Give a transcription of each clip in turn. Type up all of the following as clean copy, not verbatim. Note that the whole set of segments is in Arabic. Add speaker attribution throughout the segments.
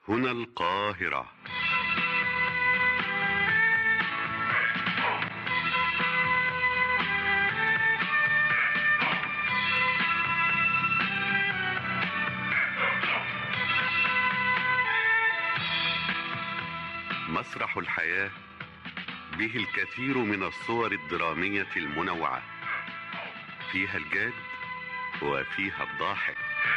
Speaker 1: هنا القاهرة. مسرح الحياة به الكثير من الصور الدرامية المنوعة، فيها الجاد وفيها الضاحك.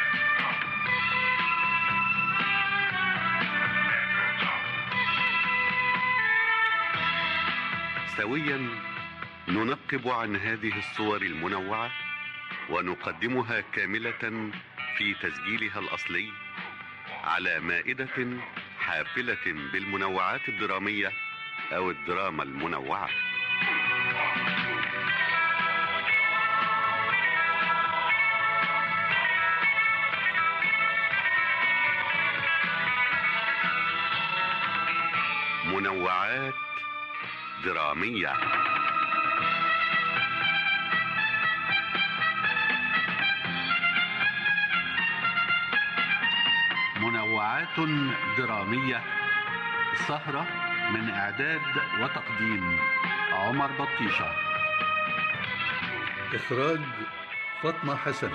Speaker 1: سويا ننقب عن هذه الصور المنوعة ونقدمها كاملة في تسجيلها الأصلي على مائدة حافلة بالمنوعات الدرامية أو الدراما المنوعة. منوعات درامية. منوعات درامية، سهرة من إعداد وتقديم عمر بطيشة، إخراج فاطمة حسن.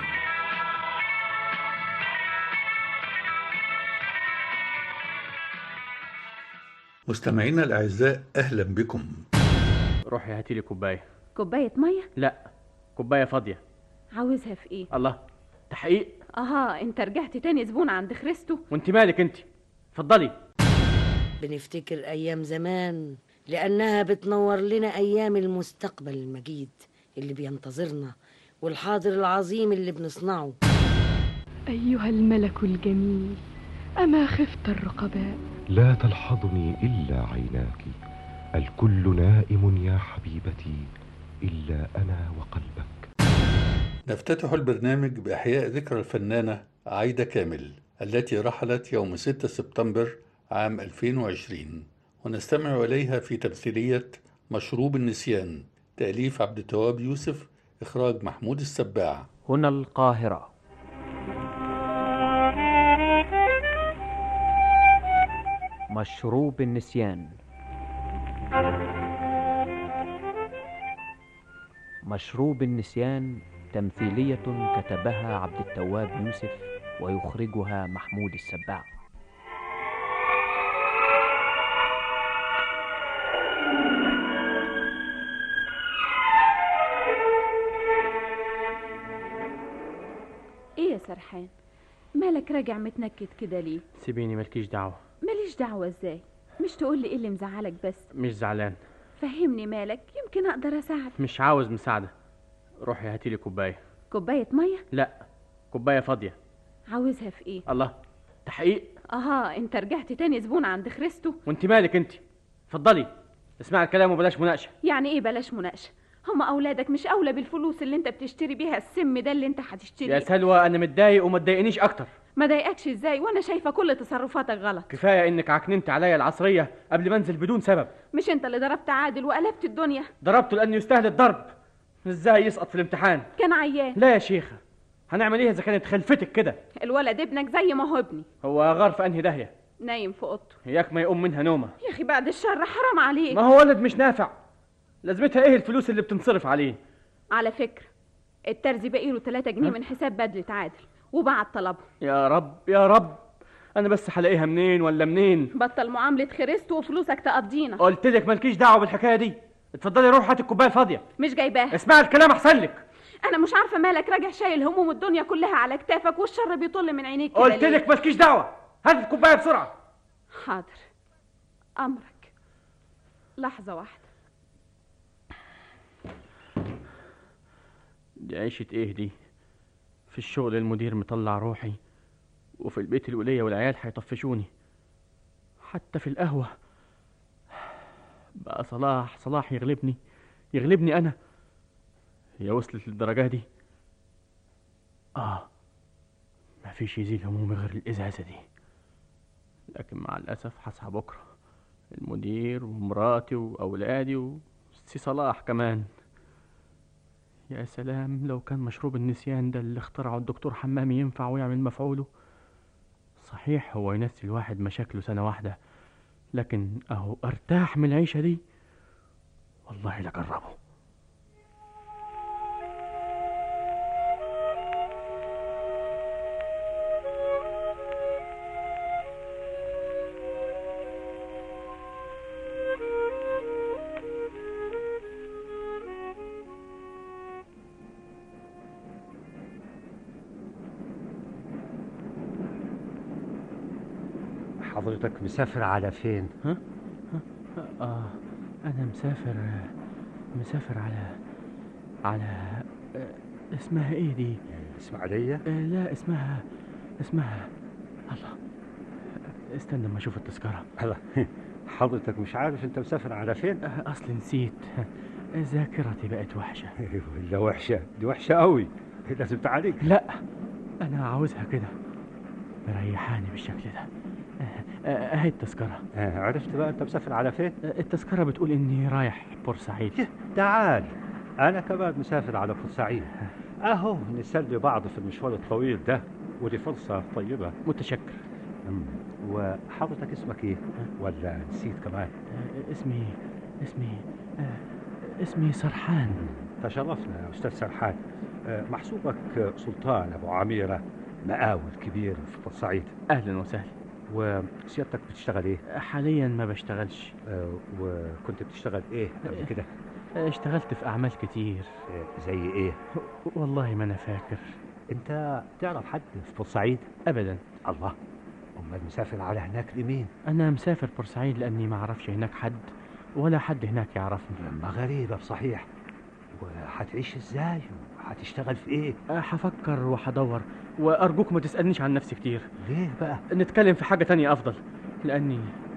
Speaker 1: مستمعينا الأعزاء، أهلا بكم.
Speaker 2: روحي هاتي لي كوباية.
Speaker 3: كوباية مية؟
Speaker 2: لا، كوباية فاضية.
Speaker 3: عاوزها في ايه؟
Speaker 2: الله، تحقيق.
Speaker 3: انت رجعت تاني زبون عند خريستو؟
Speaker 2: وانت مالك انت؟ اتفضلي.
Speaker 4: بنفتكر أيام زمان لأنها بتنور لنا أيام المستقبل المجيد اللي بينتظرنا والحاضر العظيم اللي بنصنعه.
Speaker 5: أيها الملك الجميل، أما خفت الرقباء؟
Speaker 6: لا تلحظني إلا عيناك، الكل نائم يا حبيبتي إلا أنا وقلبك.
Speaker 1: نفتتح البرنامج بإحياء ذكرى الفنانة عايدة كامل التي رحلت يوم 6 سبتمبر عام 2020، ونستمع إليها في تمثيلية مشروب النسيان، تأليف عبد التواب يوسف، إخراج محمود السباع.
Speaker 2: هنا القاهرة. مشروب النسيان. مشروب النسيان تمثيلية كتبها عبد التواب يوسف ويخرجها محمود السباع.
Speaker 3: ايه يا سرحان، مالك راجع متنكد كده ليه؟
Speaker 2: سيبيني، مالكيش دعوة.
Speaker 3: ماليش دعوة ازاي؟ مش تقولي ايه اللي مزعلك بس؟
Speaker 2: مش زعلان.
Speaker 3: فهمني مالك، يمكن اقدر اساعدك.
Speaker 2: مش عاوز مساعدة. روحي هاتي لي كوباية.
Speaker 3: كوباية مية؟
Speaker 2: لا، كوباية فاضية.
Speaker 3: عاوزها في ايه؟
Speaker 2: الله، تحقيق.
Speaker 3: انت رجعت تاني زبون عند خريستو؟
Speaker 2: وانت مالك انت؟ اتفضلي، اسمع الكلام وبلاش مناقشة.
Speaker 3: يعني ايه بلاش مناقشة؟ هما اولادك مش اولى بالفلوس اللي انت بتشتري بيها السم ده اللي انت هتشتريه؟
Speaker 2: يا سلوى، انا متضايق وما تضايقنيش اكتر.
Speaker 3: ما ضايقكش ازاي وانا شايفه كل تصرفاتك غلط؟
Speaker 2: كفايه انك عكننت عليا العصريه قبل ما انزل بدون سبب.
Speaker 3: مش انت اللي ضربت عادل وقلبت الدنيا؟
Speaker 2: ضربته لانه يستاهل الضرب. ازاي يسقط في الامتحان؟
Speaker 3: كان عيان.
Speaker 2: لا يا شيخه، هنعمل ايه اذا كانت خلفتك كده؟
Speaker 3: الولد ابنك زي ما هو ابني.
Speaker 2: هو غار في انهي داهيه؟
Speaker 3: نايم في اوضته.
Speaker 2: اياك ما يقوم منها نومه.
Speaker 3: يا اخي بعد الشر، حرام عليك.
Speaker 2: ما هو ولد مش نافع، لازمتها ايه الفلوس اللي بتنصرف عليه؟
Speaker 3: على فكره، الترزي باقي له 3 جنيه من حساب بدله عادل وبعت طلبه.
Speaker 2: يا رب يا رب، انا بس هلاقيها منين ولا منين؟
Speaker 3: بطل معامله خريستو وفلوسك تقضينا.
Speaker 2: قلت لك مالكيش دعوه بالحكايه دي. اتفضلي روح هات الكوبايه الفاضيه.
Speaker 3: مش جايباها.
Speaker 2: اسمعي الكلام احسن لك.
Speaker 3: انا مش عارفه مالك راجع شايل هموم الدنيا كلها على كتافك والشر بيطل من عينيك كده.
Speaker 2: قلت لك مالكيش دعوه، هات الكوبايه بسرعه.
Speaker 3: حاضر، امرك. لحظه واحده.
Speaker 2: دي عيشة ايه دي؟ في الشغل المدير مطلع روحي، وفي البيت الولية والعيال هيطفشوني، حتى في القهوة بقى صلاح يغلبني انا. هي وصلت للدرجة دي؟ مفيش يزيل همومي غير الازازة دي، لكن مع الاسف هصحى بكرة المدير ومراتي واولادي وسي صلاح كمان. يا سلام، لو كان مشروب النسيان ده اللي اخترعه الدكتور حمامي ينفع ويعمل مفعوله. صحيح هو ينسي الواحد مشاكله سنة واحدة، لكن اهو ارتاح من العيشة دي والله لجربه.
Speaker 7: حضرتك مسافر على فين؟
Speaker 2: انا مسافر على اسمها ايه دي؟
Speaker 7: اسماعيلية؟
Speaker 2: لا اسمها الله، استنى ما اشوف التذكرة.
Speaker 7: الله، حضرتك مش عارف انت مسافر على فين؟
Speaker 2: اصل نسيت، ذاكرتي بقت وحشة.
Speaker 7: لا وحشة، دي وحشة قوي، لازم تعالج.
Speaker 2: لا انا عاوزها كده، مريحاني بالشكل ده. اهي التذكرة.
Speaker 7: عرفت بقى انت مسافر على فين؟
Speaker 2: التذكرة بتقول اني رايح بورسعيد.
Speaker 7: تعال، انا كمان مسافر على بورسعيد، اهو نسلي بعض في المشوار الطويل ده، ودي فرصة طيبة.
Speaker 2: متشكر.
Speaker 7: وحضرتك اسمك ايه؟ ولا نسيت كمان؟
Speaker 2: اسمي سرحان.
Speaker 7: تشرفنا يا استاذ سرحان. محسوبك سلطان ابو عميرة، مقاول كبير في بورسعيد.
Speaker 2: اهلا وسهلا.
Speaker 7: وسيادتك بتشتغل ايه؟
Speaker 2: حاليا ما بشتغلش.
Speaker 7: وكنت بتشتغل ايه قبل كده؟
Speaker 2: اشتغلت في اعمال كتير.
Speaker 7: زي ايه؟
Speaker 2: والله ما انا فاكر.
Speaker 7: انت تعرف حد في بورسعيد؟
Speaker 2: ابدا.
Speaker 7: الله، امال مسافر على هناك لمين؟
Speaker 2: انا مسافر بورسعيد لاني ما اعرفش هناك حد، ولا حد هناك يعرفني.
Speaker 7: ما غريبة بصحيح. وهتعيش ازاي؟ وهتشتغل في ايه؟
Speaker 2: هفكر وهدور، وارجوك ما تسألنيش عن نفسي كتير.
Speaker 7: ليه بقى؟
Speaker 2: نتكلم في حاجة تانية افضل، لاني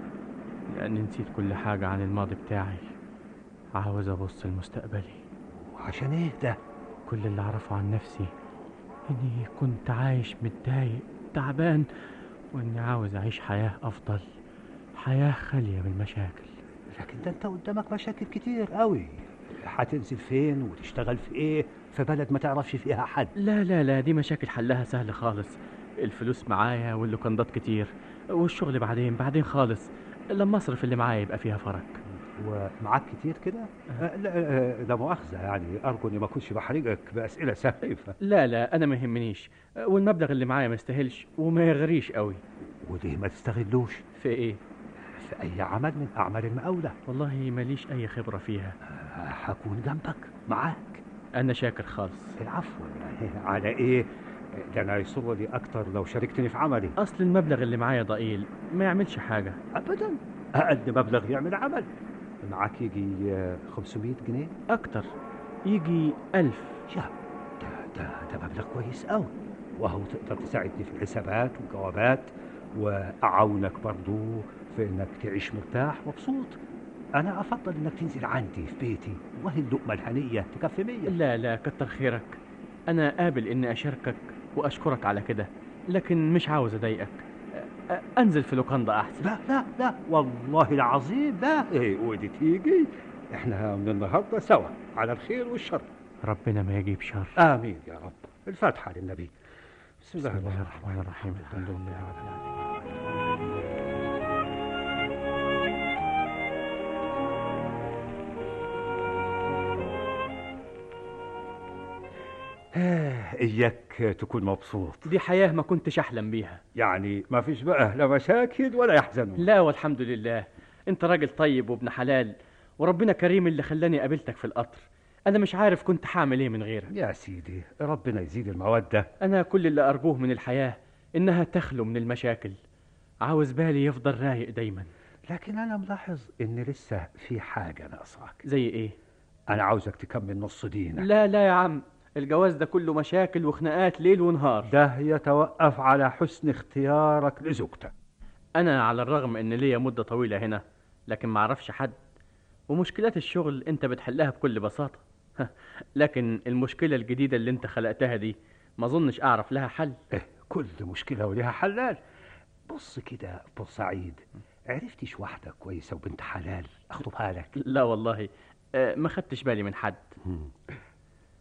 Speaker 2: نسيت كل حاجة عن الماضي بتاعي. عاوز ابص لمستقبلي.
Speaker 7: وعشان ايه ده؟
Speaker 2: كل اللي اعرفه عن نفسي اني كنت عايش متضايق تعبان، واني عاوز اعيش حياة افضل، حياة خالية من المشاكل.
Speaker 7: لكن ده انت قدامك مشاكل كتير قوي. هتنزل فين وتشتغل في ايه في بلد ما تعرفش فيها حد؟
Speaker 2: لا دي مشاكل حلها سهل خالص. الفلوس معايا واللوكندات كتير، والشغل بعدين خالص، لما اصرف اللي معايا يبقى فيها فرق.
Speaker 7: ومعاك كتير كده؟ لا مؤاخذة، يعني أرجو إني ما أكونش بحرجك بأسئلة سخيفة.
Speaker 2: لا أنا ما يهمنيش، والمبلغ اللي معايا ما يستاهلش وما يغريش قوي.
Speaker 7: وليه ما تستغلوش؟
Speaker 2: في إيه؟
Speaker 7: في أي عمل من أعمال المقاولة.
Speaker 2: والله ماليش أي خبرة فيها.
Speaker 7: هكون جنبك معاك.
Speaker 2: أنا شاكر خالص.
Speaker 7: العفو. على إيه؟ ده أنا يسرني أكتر لو شاركتني في عملي.
Speaker 2: أصل المبلغ اللي معايا ضئيل، ما يعملش حاجة.
Speaker 7: أبدا، أقل مبلغ يعمل عمل. معاك يجي 500 جنيه؟
Speaker 2: أكتر، يجي 1000.
Speaker 7: يا ده مبلغ كويس قوي، وهو تقدر تساعدني في الحسابات والجوابات، وأعاونك برضو في إنك تعيش مرتاح مبسوط. أنا أفضل إنك تنزل عندي في بيتي، وهي اللقمة الهنية تكفي 100.
Speaker 2: لا كتر خيرك، أنا قابل إني أشاركك وأشكرك على كده، لكن مش عاوز أضايقك. أنزل في لوكاندا أحسن.
Speaker 7: لا والله العظيم لا. إيه ودي تيجي؟ إحنا من النهاردة سوا على الخير والشر.
Speaker 2: ربنا ما يجيب شر.
Speaker 7: آمين يا رب. الفاتحة للنبي. بسم الله
Speaker 2: الرحمن الرحيم. الحمد لله رب العالمين.
Speaker 7: إياك تكون مبسوط.
Speaker 2: دي حياة ما كنتش أحلم بيها.
Speaker 7: يعني ما فيش بقى لا مشاكل ولا يحزنون؟
Speaker 2: لا والحمد لله. أنت راجل طيب وابن حلال، وربنا كريم اللي خلاني قابلتك في القطر. أنا مش عارف كنت هعمل إيه من غيرك.
Speaker 7: يا سيدي ربنا يزيد المودة.
Speaker 2: أنا كل اللي أرجوه من الحياة إنها تخلو من المشاكل. عاوز بالي يفضل رايق دايما.
Speaker 7: لكن أنا ملاحظ إن لسه في حاجة ناقصاك.
Speaker 2: زي إيه؟
Speaker 7: أنا عاوزك تكمل نص دينك.
Speaker 2: لا يا عم، الجواز ده كله مشاكل وخناقات ليل ونهار.
Speaker 7: ده يتوقف على حسن اختيارك لزوجتك.
Speaker 2: أنا على الرغم إن ليا مدة طويلة هنا، لكن ما أعرفش حد، ومشكلات الشغل أنت بتحلها بكل بساطة. لكن المشكلة الجديدة اللي أنت خلقتها دي ما أظنش أعرف لها حل.
Speaker 7: كل مشكلة وليها حلال. بص كده بورسعيد، عرفتش واحدة كويسة وبنت حلال أخطبها لك؟
Speaker 2: لا والله ما خدتش بالي من حد.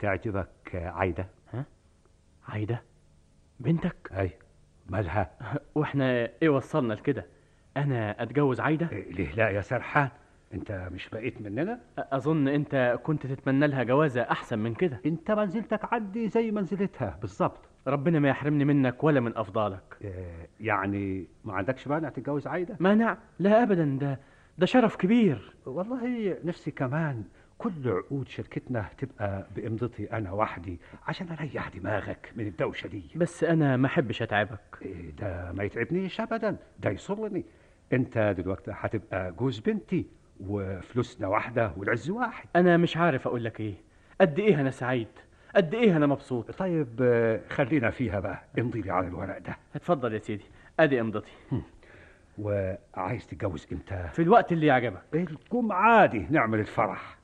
Speaker 7: تعجبك عايدة؟
Speaker 2: عايدة بنتك؟
Speaker 7: أي. مالها؟
Speaker 2: واحنا ايه وصلنا لكده؟ انا اتجوز عايدة؟
Speaker 7: ليه لا يا سرحان؟ انت مش بقيت مننا؟
Speaker 2: اظن انت كنت تتمنى لها جوازة احسن من كده.
Speaker 7: انت منزلتك عندي زي منزلتها بالظبط.
Speaker 2: ربنا ما يحرمني منك ولا من افضالك.
Speaker 7: يعني ما عندكش مانع تتجوز عايدة؟
Speaker 2: مانع؟ لا ابدا، ده شرف كبير.
Speaker 7: والله نفسي كمان كل عقود شركتنا تبقى بإمضتي أنا وحدي عشان أريح دماغك من الدوشة دي.
Speaker 2: بس أنا ما أحبش أتعبك.
Speaker 7: ده ما يتعبنيش أبدا، ده يسرني. أنت دلوقتي هتبقى جوز بنتي وفلوسنا واحدة والعز واحد.
Speaker 2: أنا مش عارف أقول لك إيه. قد إيه أنا سعيد، قد إيه أنا مبسوط.
Speaker 7: طيب خلينا فيها بقى، امضي لي على الورق ده.
Speaker 2: اتفضل يا سيدي، أدي امضتي.
Speaker 7: وعايز تتجوز إمتى؟
Speaker 2: في الوقت اللي يعجبك.
Speaker 7: الجمعة دي نعمل الفرح.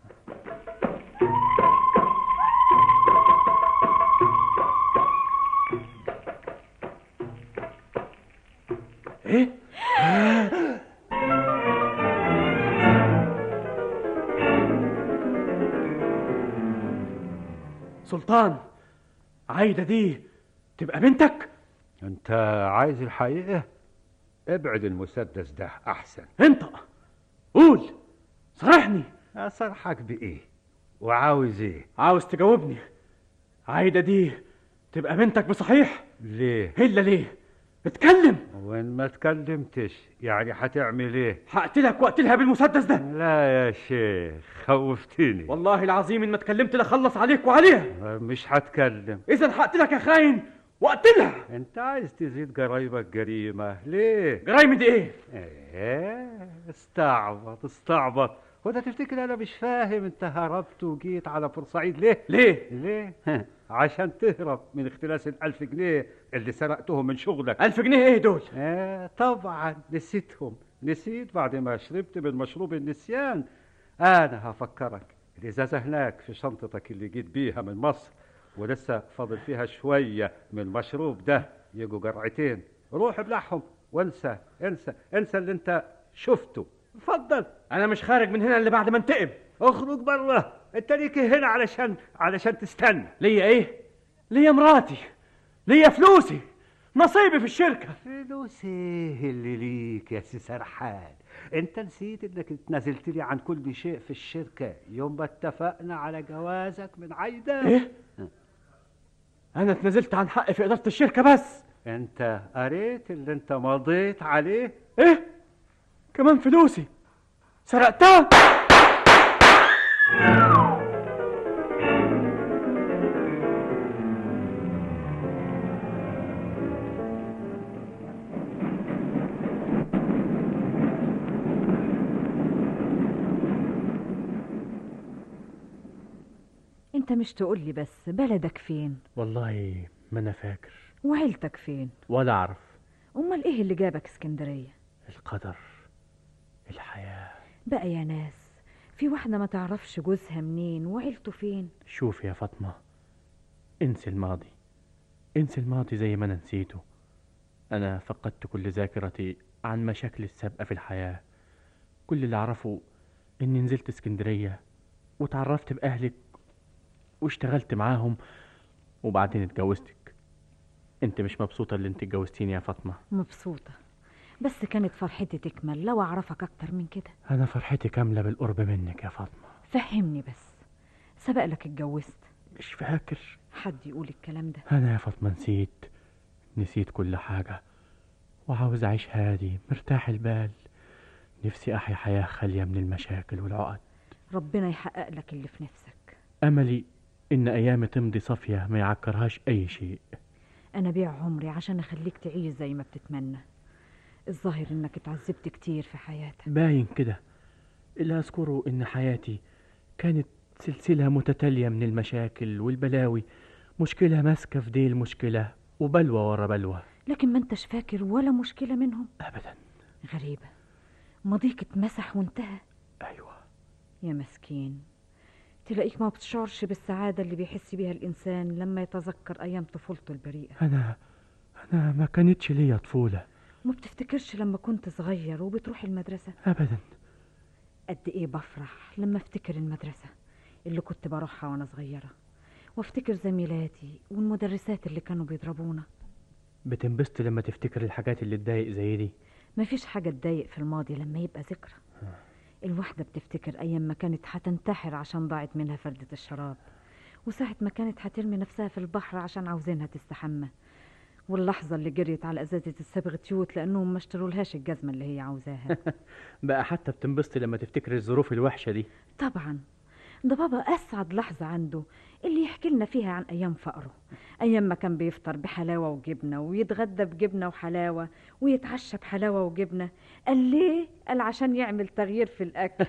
Speaker 2: ايه؟ سلطان، عايدة دي تبقى بنتك؟
Speaker 7: انت عايز الحقيقة؟ ابعد المسدس ده احسن.
Speaker 2: انطق، قول، صرحني.
Speaker 7: اصرحك بايه وعاوز ايه؟
Speaker 2: عاوز تجاوبني. عايدة دي تبقى بنتك بصحيح؟
Speaker 7: ليه؟
Speaker 2: إلا ليه؟ اتكلم.
Speaker 7: وين ما اتكلمتش يعني هتعمل ايه؟
Speaker 2: هقتلك واقتلها بالمسدس ده.
Speaker 7: لا يا شيخ خوفتني.
Speaker 2: والله العظيم ان ما اتكلمت لخلص عليك وعليها.
Speaker 7: مش هتكلم.
Speaker 2: اذا هقتلك يا خاين واقتلها.
Speaker 7: انت عايز تزيد جرايمك جريمة ليه؟
Speaker 2: جرايمي دي ايه؟
Speaker 7: استعبط. هو ده تفتكر انا مش فاهم؟ انت هربت وجيت على بورسعيد ليه؟
Speaker 2: ليه؟
Speaker 7: عشان تهرب من اختلاس 1000 جنيه اللي سرقتهم من شغلك.
Speaker 2: 1000 جنيه ايه دول؟
Speaker 7: طبعا نسيتهم. نسيت بعد ما شربت من مشروب النسيان. انا هفكرك، الازازة هناك في شنطتك اللي جيت بيها من مصر، ولسه فاضل فيها شوية من المشروب ده، يجوا جرعتين. روح ابلعهم وانسى اللي انت شفته. اتفضل.
Speaker 2: انا مش خارج من هنا الا بعد ما انتقم.
Speaker 7: اخرج بره، انت ليك هنا علشان تستنى.
Speaker 2: ليا ايه؟ ليا مراتي، ليا فلوسي، نصيبي في الشركة.
Speaker 7: فلوس ايه اللي ليك يا سي سرحان؟ انت نسيت انك اتنازلت لي عن كل شيء في الشركة يوم ما اتفقنا على جوازك من عايدة.
Speaker 2: ايه؟ انا اتنازلت عن حقي في ادارة الشركة بس.
Speaker 7: انت قريت اللي انت مضيت عليه؟
Speaker 2: ايه؟ كمان فلوسي سرقتها؟
Speaker 8: انت مش تقولي بس بلدك فين؟
Speaker 2: والله ما انا فاكر.
Speaker 8: وعيلتك فين؟
Speaker 2: ولا اعرف.
Speaker 8: امال ايه اللي جابك اسكندرية؟
Speaker 2: القدر، الحياة.
Speaker 8: بقى يا ناس، في واحدة ما تعرفش جوزها منين وعيلته فين.
Speaker 2: شوف يا فاطمة، انسي الماضي، انسي الماضي زي ما انا نسيته. انا فقدت كل ذاكرتي عن مشاكل السابقة في الحياة. كل اللي اعرفه اني نزلت اسكندرية وتعرفت باهلك واشتغلت معاهم وبعدين اتجوزتك. انت مش مبسوطة اللي انت اتجوزتيني يا فاطمة؟
Speaker 8: مبسوطة، بس كانت فرحتي تكمل لو اعرفك اكتر من كده.
Speaker 2: انا فرحتي كاملة بالقرب منك يا فاطمة.
Speaker 8: فهمني بس، سبق لك اتجوزت؟
Speaker 2: مش فاكر.
Speaker 8: حد يقول الكلام ده؟
Speaker 2: انا يا فاطمة نسيت كل حاجة، وعاوز اعيش هادي مرتاح البال. نفسي احيا حياة خالية من المشاكل والعقد.
Speaker 8: ربنا يحقق لك اللي في نفسك.
Speaker 2: املي ان ايامي تمضي صافية ما يعكرهاش اي شيء.
Speaker 8: انا بيع عمري عشان اخليك تعيش زي ما بتتمنى. الظاهر انك اتعذبت كتير في حياتك.
Speaker 2: باين كده. اللي اذكره ان حياتي كانت سلسلة متتالية من المشاكل والبلاوي، مشكلة ماسكة في ديل مشكلة وبلوى ورا بلوى.
Speaker 8: لكن ما انتش فاكر ولا مشكلة منهم؟
Speaker 2: ابدا.
Speaker 8: غريبة، ماضيك اتمسح وانتهى.
Speaker 2: ايوه.
Speaker 8: يا مسكين، تلاقيك ما بتشعرش بالسعادة اللي بيحس بيها الإنسان لما يتذكر أيام طفولته البريئة.
Speaker 2: أنا ما كانتش ليا طفولة.
Speaker 8: ما بتفتكرش لما كنت صغير وبتروح المدرسة؟
Speaker 2: أبدا.
Speaker 8: قد إيه بفرح لما افتكر المدرسة اللي كنت بروحها وأنا صغيرة، وافتكر زميلاتي والمدرسات اللي كانوا بيضربونا.
Speaker 2: بتنبسط لما تفتكر الحاجات اللي تضايق زي دي؟
Speaker 8: مفيش حاجة تضايق في الماضي لما يبقى ذكرى. الواحدة بتفتكر أيام ما كانت هتنتحر عشان ضاعت منها فردة الشراب، وساعة ما كانت هترمي نفسها في البحر عشان عاوزينها تستحمى، واللحظة اللي جريت على أزازة الصبغ تيوت لأنهم ما اشترولهاش الجزمة اللي هي عاوزاها.
Speaker 2: بقى حتى بتنبسط لما تفتكر الظروف الوحشة دي؟
Speaker 8: طبعا، ده بابا أسعد لحظة عنده اللي يحكي لنا فيها عن أيام فقره، أيام ما كان بيفطر بحلاوة وجبنة ويتغدى بجبنة وحلاوة ويتعشى بحلاوة وجبنة. قال ليه؟ قال عشان يعمل تغيير في الأكل.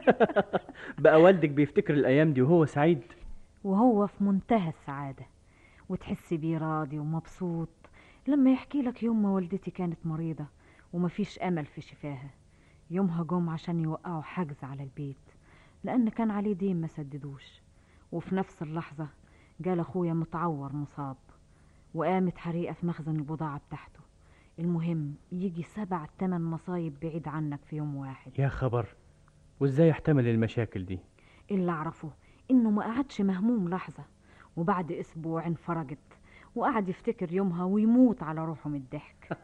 Speaker 2: بقى والدك بيفتكر الأيام دي وهو سعيد؟
Speaker 8: وهو في منتهى السعادة، وتحسي بيه راضي ومبسوط لما يحكي لك يوم ما والدتي كانت مريضة ومفيش أمل في شفاها. يومها جم عشان يوقعوا حجز على البيت لأن كان عليه دين ما سددوش، وفي نفس اللحظة جال أخويا متعور مصاب، وقامت حريقة في مخزن البضاعة بتاعته. المهم يجي 7-8 مصايب بعيد عنك في يوم واحد.
Speaker 2: يا خبر، وازاي يحتمل المشاكل دي؟
Speaker 8: اللي أعرفه إنه ما قعدش مهموم لحظة، وبعد أسبوع انفرجت وقعد يفتكر يومها ويموت على روحه من الضحك.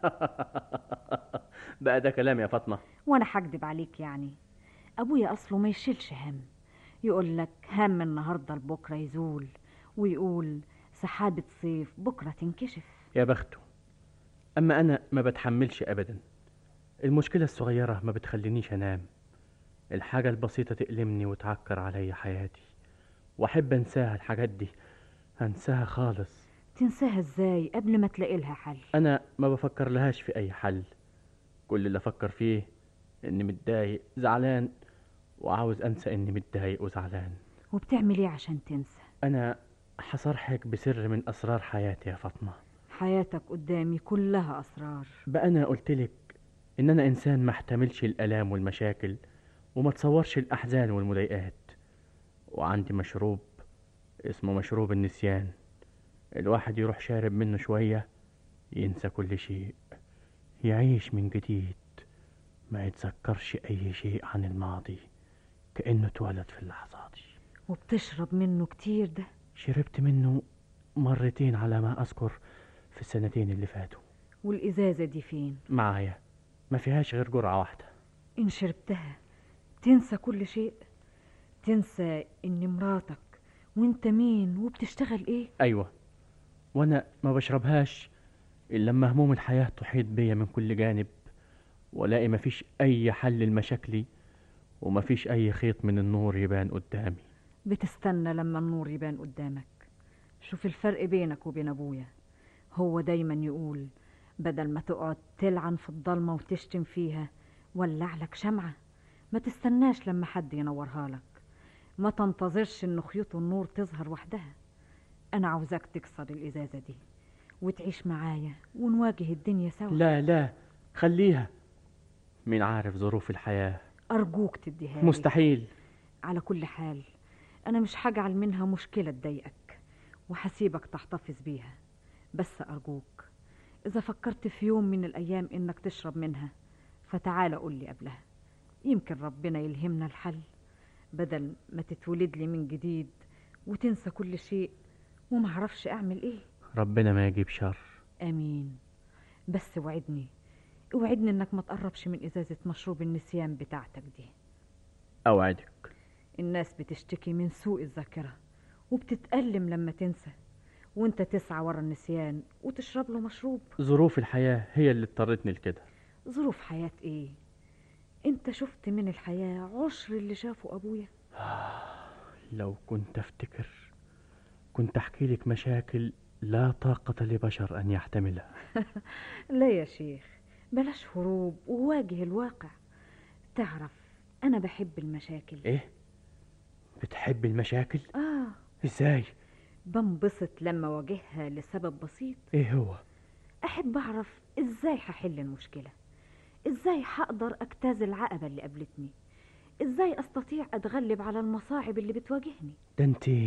Speaker 2: بقى ده كلام يا فاطمة؟
Speaker 8: وأنا هكدب عليك يعني؟ أبويا أصله ما يشيلش هم، يقول لك هم النهاردة لبكرة يزول، ويقول سحابة صيف بكرة تنكشف.
Speaker 2: يا بخته. أما أنا ما بتحملش أبدا، المشكلة الصغيرة ما بتخلينيش أنام، الحاجة البسيطة تألمني وتعكر علي حياتي، وأحب أنساها. الحاجات دي هنساها خالص.
Speaker 8: تنساها إزاي قبل ما تلاقي لها حل؟
Speaker 2: أنا ما بفكر لهاش في أي حل، كل اللي أفكر فيه إني متضايق زعلان وعاوز أنسى إني متضايق وزعلان.
Speaker 8: وبتعمل إيه عشان تنسى؟
Speaker 2: أنا هصرحك بسر من أسرار حياتي يا فاطمة.
Speaker 8: حياتك قدامي كلها أسرار.
Speaker 2: بقى أنا قلتلك إن أنا إنسان ما احتملش الآلام والمشاكل وما تصورش الأحزان والمضايقات، وعندي مشروب اسمه مشروب النسيان. الواحد يروح شارب منه شوية ينسى كل شيء، يعيش من جديد، ما يتذكرش أي شيء عن الماضي، كأنه اتولد في اللحظة دي.
Speaker 8: وبتشرب منه كتير ده؟
Speaker 2: شربت منه مرتين على ما أذكر في السنتين اللي فاتوا.
Speaker 8: والإزازة دي فين؟
Speaker 2: معايا، ما فيهاش غير جرعة واحدة.
Speaker 8: إن شربتها تنسى كل شيء؟ تنسى إن مراتك وإنت مين وبتشتغل إيه؟
Speaker 2: أيوة، وأنا ما بشربهاش إلا لما هموم الحياة تحيط بيا من كل جانب، ولاقي ما فيش أي حل لمشاكلي وما فيش أي خيط من النور يبان قدامي.
Speaker 8: بتستنى لما النور يبان قدامك. شوف الفرق بينك وبين أبويا، هو دايما يقول بدل ما تقعد تلعن في الضلمة وتشتم فيها ولع لك شمعة، ما تستناش لما حد ينورها لك، ما تنتظرش ان خيوط النور تظهر وحدها. انا عاوزاك تكسر الازازة دي وتعيش معايا ونواجه الدنيا سوا.
Speaker 2: لا لا، خليها، مين عارف ظروف الحياة.
Speaker 8: ارجوك تديها لي.
Speaker 2: مستحيل.
Speaker 8: على كل حال انا مش هجعل منها مشكلة تضايقك، وهسيبك تحتفظ بيها، بس ارجوك اذا فكرت في يوم من الايام انك تشرب منها فتعال قول لي قبلها، يمكن ربنا يلهمنا الحل، بدل ما تتولد لي من جديد وتنسى كل شيء وما اعرفش اعمل ايه.
Speaker 2: ربنا ما يجيب شر.
Speaker 8: امين. بس وعدني، اوعدني انك ما تقربش من ازازة مشروب النسيان بتاعتك دي.
Speaker 2: اوعدك.
Speaker 8: الناس بتشتكي من سوء الذاكرة وبتتألم لما تنسى، وانت تسعى ورا النسيان وتشرب له مشروب.
Speaker 2: ظروف الحياة هي اللي اضطرتني لكده.
Speaker 8: ظروف حياة ايه؟ انت شفت من الحياة عشر اللي شافه ابويا.
Speaker 2: لو كنت افتكر كنت احكي لك مشاكل لا طاقة لبشر ان يحتملها.
Speaker 8: لا يا شيخ، بلاش هروب وواجه الواقع. تعرف انا بحب المشاكل.
Speaker 2: ايه؟ بتحب المشاكل؟ ازاي؟
Speaker 8: بنبسط لما واجهها لسبب بسيط.
Speaker 2: ايه هو؟
Speaker 8: احب اعرف ازاي هحل المشكلة، ازاي هقدر اجتاز العقبة اللي قابلتني، ازاي استطيع اتغلب على المصاعب اللي بتواجهني.
Speaker 2: ده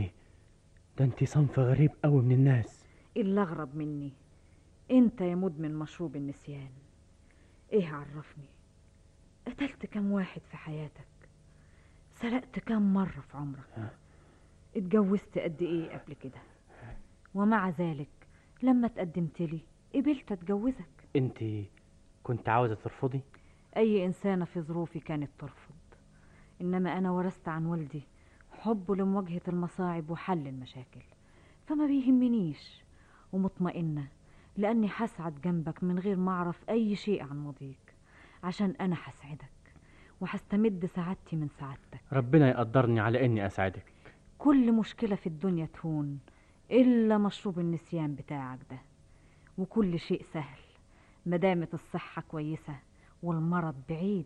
Speaker 2: انت صنف غريب قوي من الناس.
Speaker 8: اللي اغرب مني انت يا مدمن مشروب النسيان. ايه عرفني قتلت كم واحد في حياتك؟ سرقت كم مرة في عمرك؟ اتجوزت قد ايه قبل كده؟ ومع ذلك لما تقدمت لي قبلت أتجوزك.
Speaker 2: انت كنت عاوزة ترفضي؟
Speaker 8: أي إنسانة في ظروفي كانت ترفض، إنما أنا ورثت عن والدي حبه لمواجهة المصاعب وحل المشاكل، فما بيهمنيش، ومطمئنة لأني هسعد جنبك من غير ما أعرف أي شيء عن ماضيك، عشان أنا هسعدك وهستمد سعادتي من سعادتك.
Speaker 2: ربنا يقدرني على إني أسعدك.
Speaker 8: كل مشكلة في الدنيا تهون إلا مشروب النسيان بتاعك ده، وكل شيء سهل مدامت الصحة كويسة والمرض بعيد.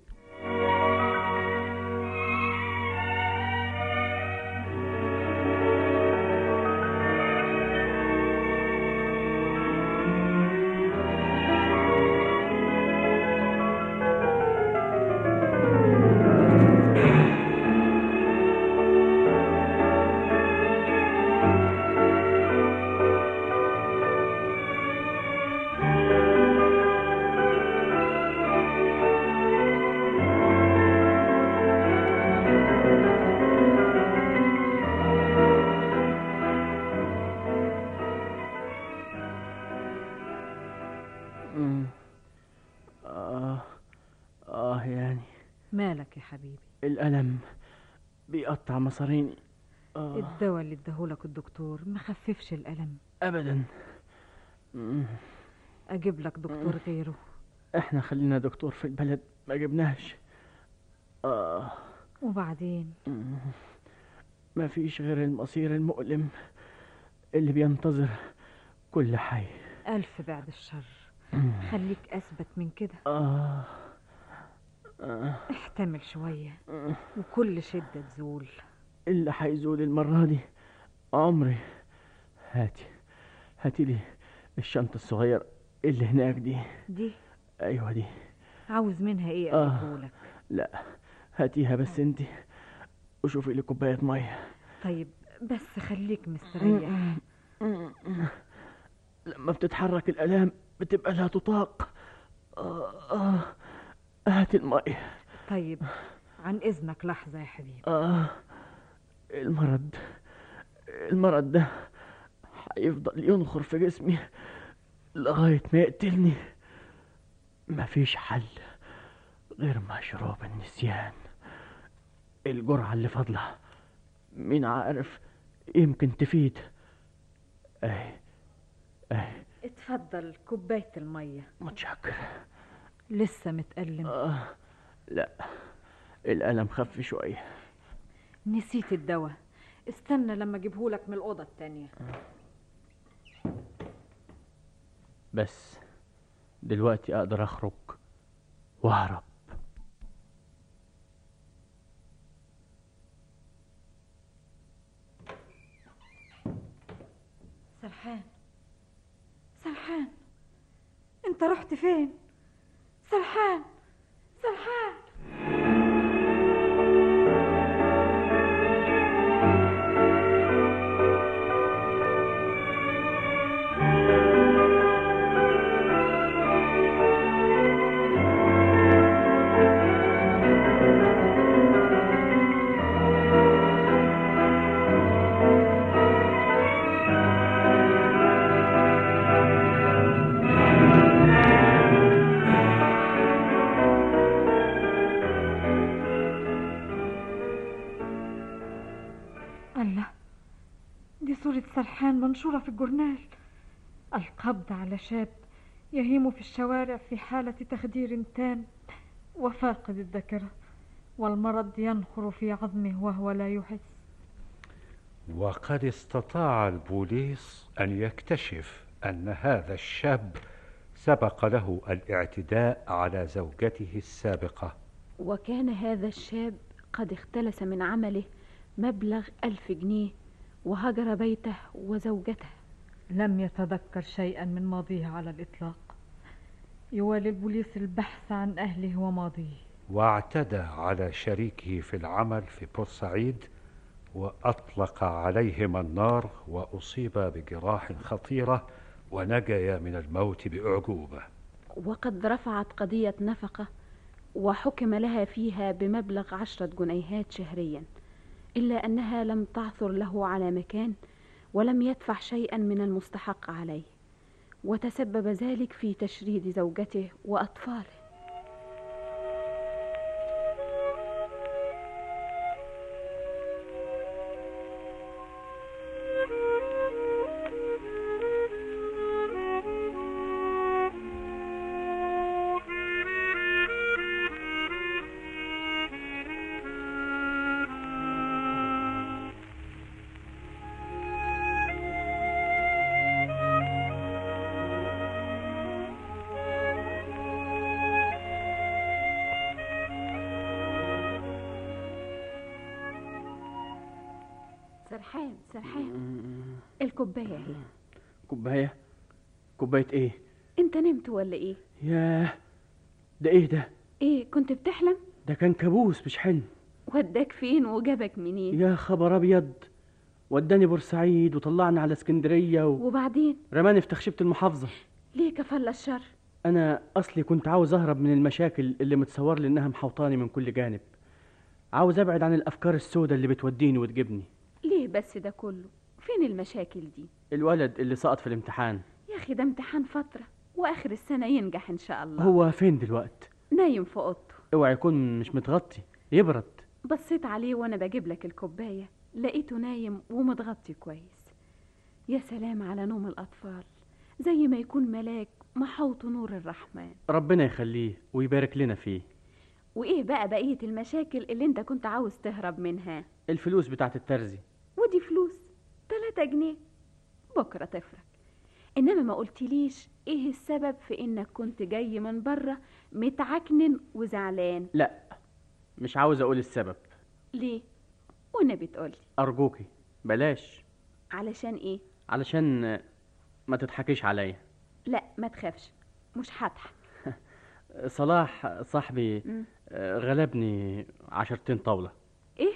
Speaker 2: يعني
Speaker 8: مالك يا حبيبي؟
Speaker 2: الألم بيقطع مصاريني.
Speaker 8: الدواء اللي اداهولك الدكتور مخففش الألم
Speaker 2: أبدا.
Speaker 8: أجيب لك دكتور غيره؟
Speaker 2: احنا خلينا دكتور في البلد، ما جبناش.
Speaker 8: وبعدين؟
Speaker 2: ما فيش غير المصير المؤلم اللي بينتظر كل حي.
Speaker 8: ألف بعد الشر. خليك أثبت من كده. احتمل شوية وكل شدة تزول.
Speaker 2: اللي هيزول المرة دي عمري. هاتي لي الشنطة الصغيرة اللي هناك دي. ايوه دي.
Speaker 8: عاوز منها ايه اجيبهولك؟
Speaker 2: لا هاتيها بس انت، وشوفي لي كوباية مية.
Speaker 8: طيب بس خليك مستريح.
Speaker 2: لما بتتحرك الآلام بتبقى لا تطاق. هاتي المية.
Speaker 8: طيب عن إذنك لحظة يا حبيبي.
Speaker 2: المرض ده هيفضل ينخر في جسمي لغاية ما يقتلني. مفيش حل غير مشروب النسيان. الجرعة اللي فاضلة مين عارف يمكن تفيد.
Speaker 8: اتفضل كوباية المية.
Speaker 2: متشكر.
Speaker 8: لسه متألم؟
Speaker 2: لا الألم خف شوية.
Speaker 8: نسيت الدواء، استنى لما اجيبهولك من الأوضة التانية.
Speaker 2: بس دلوقتي أقدر أخرج وأهرب.
Speaker 8: سرحان انت رحت فين؟ سرحان سرحان منشورة في الجورنال. القبض على شاب يهيم في الشوارع في حالة تخدير تام وفاقد الذاكرة، والمرض ينخر في عظمه وهو لا يحس.
Speaker 7: وقد استطاع البوليس أن يكتشف أن هذا الشاب سبق له الاعتداء على زوجته السابقة،
Speaker 3: وكان هذا الشاب قد اختلس من عمله مبلغ 1000 جنيه وهجر بيته وزوجته.
Speaker 8: لم يتذكر شيئا من ماضيه على الإطلاق. يوالي البوليس البحث عن أهله وماضيه.
Speaker 7: واعتدى على شريكه في العمل في بورسعيد وأطلق عليهما النار وأصيب بجراح خطيرة ونجيا من الموت بأعجوبة.
Speaker 3: وقد رفعت قضية نفقة وحكم لها فيها بمبلغ 10 جنيهات شهريا، إلا أنها لم تعثر له على مكان ولم يدفع شيئا من المستحق عليه، وتسبب ذلك في تشريد زوجته وأطفاله. سرحان الكوباية اهي.
Speaker 2: كوباية؟ كوباية ايه؟
Speaker 3: انت نمت ولا ايه؟
Speaker 2: ياه، ده ايه ده؟
Speaker 3: ايه كنت بتحلم؟
Speaker 2: ده كان كابوس مش حلم.
Speaker 3: وداك فين وجابك منين؟
Speaker 2: يا خبر ابيض، وداني بورسعيد وطلعني على اسكندرية
Speaker 3: وبعدين؟
Speaker 2: رماني في تخشبة المحافظة.
Speaker 3: ليه كفل الشر؟
Speaker 2: انا اصلي كنت عاوز اهرب من المشاكل اللي متصور لي انها محوطاني من كل جانب. عاوز ابعد عن الافكار السوداء اللي بتوديني وتجيبني.
Speaker 3: ليه بس ده كله؟ فين المشاكل دي؟
Speaker 2: الولد اللي سقط في الامتحان.
Speaker 3: يا اخي ده امتحان فترة واخر السنة ينجح ان شاء الله.
Speaker 2: هو فين دلوقت؟
Speaker 3: نايم في اوضته.
Speaker 2: اوعى يكون مش متغطي يبرد.
Speaker 3: بصيت عليه وانا بجيب لك الكوباية لقيته نايم ومتغطي كويس. يا سلام على نوم الاطفال، زي ما يكون ملاك محوط نور الرحمن.
Speaker 2: ربنا يخليه ويبارك لنا فيه.
Speaker 3: وايه بقى بقية المشاكل اللي انت كنت عاوز تهرب منها؟
Speaker 2: الفلوس بتاعت الترزي.
Speaker 3: ودي فلوس 3 جنيه بكرة تفرق. انما ما قلتليش ايه السبب في انك كنت جاي من بره متعكنن وزعلان.
Speaker 2: لا مش عاوز اقول السبب.
Speaker 3: ليه؟ والنبي تقولي.
Speaker 2: ارجوكي بلاش.
Speaker 3: علشان ايه؟
Speaker 2: علشان ما تضحكيش عليا.
Speaker 3: لا ما تخافش، مش هضحك.
Speaker 2: صلاح صاحبي غلبني 10 طاولة.
Speaker 3: ايه؟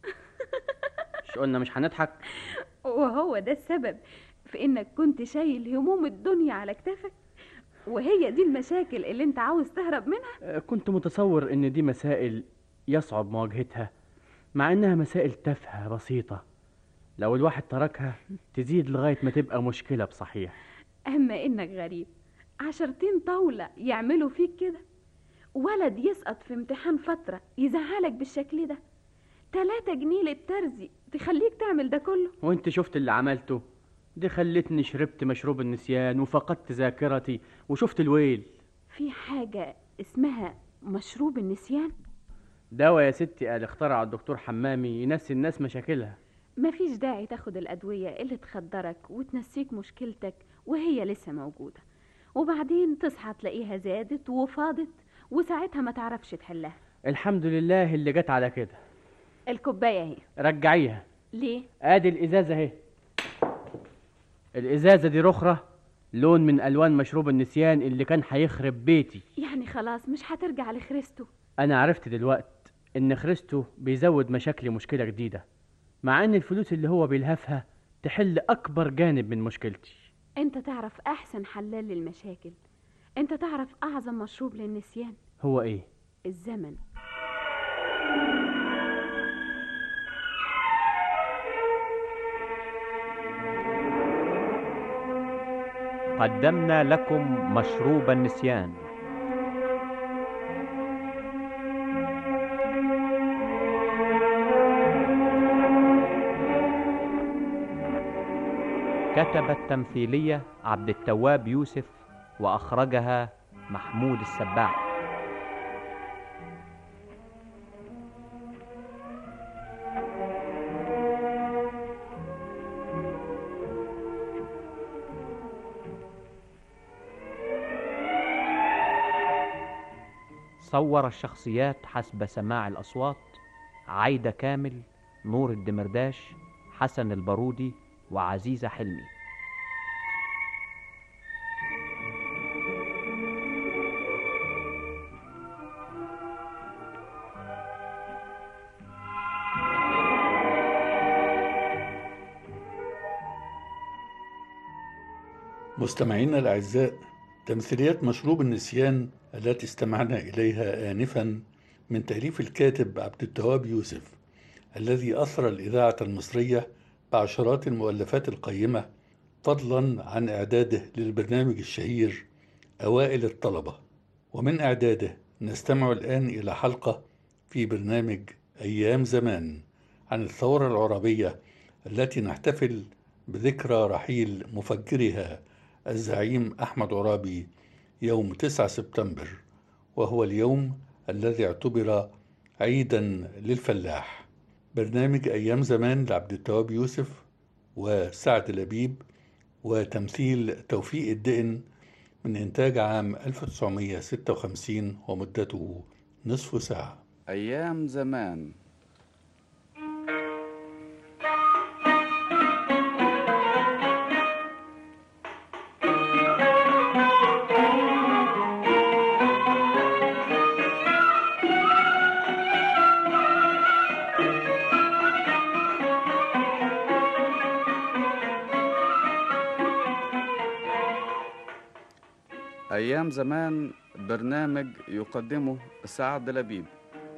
Speaker 2: مش قلنا مش هنضحك؟
Speaker 3: وهو ده السبب في انك كنت شايل هموم الدنيا على كتافك؟ وهي دي المشاكل اللي انت عاوز تهرب منها؟
Speaker 2: كنت متصور ان دي مسائل يصعب مواجهتها، مع انها مسائل تافهة بسيطة. لو الواحد تركها تزيد لغاية ما تبقى مشكلة بصحيح.
Speaker 3: اما انك غريب، 10 طاولة يعملوا فيك كده؟ ولد يسقط في امتحان فترة يزعلك بالشكل ده؟ 3 جنيه للترزي تخليك تعمل ده كله؟
Speaker 2: وانت شفت اللي عملته؟ دي خلتني شربت مشروب النسيان وفقدت ذاكرتي وشفت الويل.
Speaker 3: في حاجة اسمها مشروب النسيان؟
Speaker 2: دواء يا ستي قال اخترعه الدكتور حمامي ينسي الناس مشاكلها.
Speaker 3: مفيش داعي تاخد الأدوية اللي تخدرك وتنسيك مشكلتك وهي لسه موجودة، وبعدين تصحى تلاقيها زادت وفاضت وساعتها ما تعرفش تحلها.
Speaker 2: الحمد لله اللي جت على كده.
Speaker 3: الكوباية اهي.
Speaker 2: رجعيها.
Speaker 3: ليه؟
Speaker 2: ادي الازازة اهي. الازازة دي رخرة لون من الوان مشروب النسيان اللي كان هيخرب بيتي.
Speaker 3: يعني خلاص مش هترجع لخريستو؟
Speaker 2: انا عرفت دلوقت ان خريستو بيزود مشاكلي مشكلة جديدة، مع ان الفلوس اللي هو بيلهفها تحل اكبر جانب من مشكلتي.
Speaker 3: انت تعرف احسن حلال للمشاكل. انت تعرف اعظم مشروب للنسيان
Speaker 2: هو ايه؟
Speaker 3: الزمن.
Speaker 9: قدمنا لكم مشروب النسيان. كتب التمثيلية عبد التواب يوسف، وأخرجها محمود السباع. صور الشخصيات حسب سماع الأصوات: عايدة كامل، نور الدمرداش، حسن البارودي، وعزيزة حلمي.
Speaker 1: مستمعينا الأعزاء، تمثيليات مشروب النسيان التي استمعنا إليها آنفا من تأليف الكاتب عبد التواب يوسف، الذي أثرى الإذاعة المصرية بعشرات المؤلفات القيمة، فضلا عن إعداده للبرنامج الشهير أوائل الطلبة. ومن إعداده نستمع الآن إلى حلقة في برنامج أيام زمان عن الثورة العربية التي نحتفل بذكرى رحيل مفكرها الزعيم أحمد عرابي يوم 9 سبتمبر، وهو اليوم الذي اعتبر عيدا للفلاح. برنامج أيام زمان لعبد التواب يوسف وسعد لبيب، وتمثيل توفيق الدقن، من إنتاج عام 1956، ومدته نصف ساعة.
Speaker 10: أيام زمان. أيام زمان برنامج يقدمه سعد لبيب.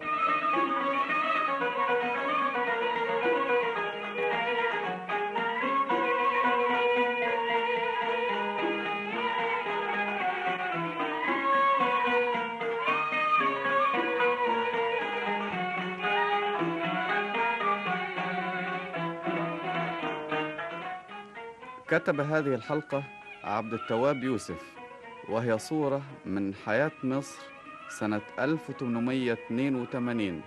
Speaker 10: كتب هذه الحلقة عبد التواب يوسف، وهي صورة من حياة مصر سنة 1882.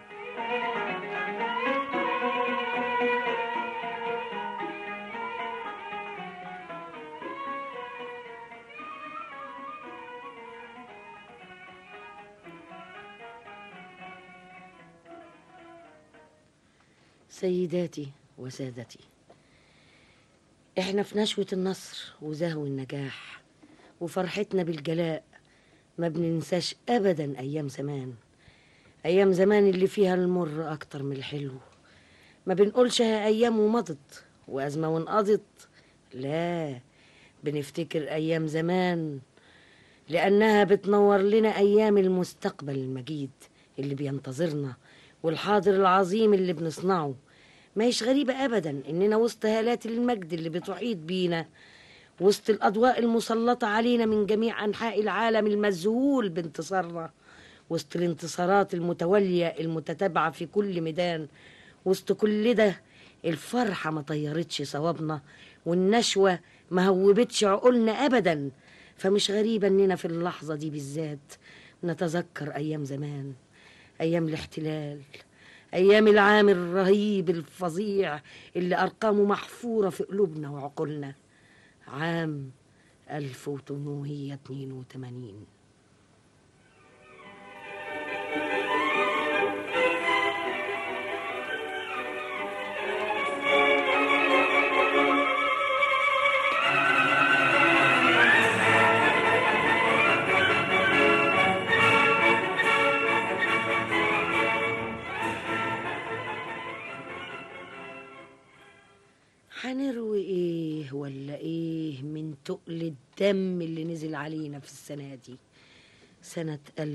Speaker 4: سيداتي وسادتي، احنا في نشوة النصر وزهو النجاح وفرحتنا بالجلاء. ما بننساش أبدا أيام زمان، أيام زمان اللي فيها المر أكتر من الحلو. ما بنقولش أيام ومضت وأزمة وانقضت، لا، بنفتكر أيام زمان لأنها بتنور لنا أيام المستقبل المجيد اللي بينتظرنا، والحاضر العظيم اللي بنصنعه. ما هيش غريبة أبدا إننا وسط هالات المجد اللي بتحيط بينا، وسط الأضواء المسلطة علينا من جميع أنحاء العالم المذهول بانتصارنا، وسط الانتصارات المتوالية المتتابعة في كل ميدان. وسط كل ده الفرحة ما طيرتش صوابنا، والنشوة ما هوبتش عقولنا أبدا. فمش غريبة إننا في اللحظة دي بالذات نتذكر أيام زمان، أيام الاحتلال، أيام العام الرهيب الفظيع اللي أرقامه محفورة في قلوبنا وعقولنا، عام 1882. هنروي ايه ولا ايه من تقل الدم اللي نزل علينا في السنة دي، سنة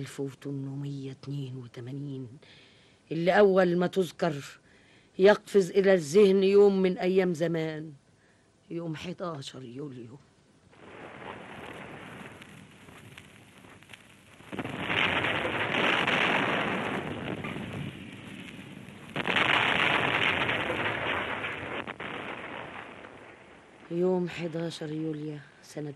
Speaker 4: 1882، اللي أول ما تذكر يقفز إلى الذهن يوم من أيام زمان، يوم 11 يوليو. يوم 11 يوليو سنة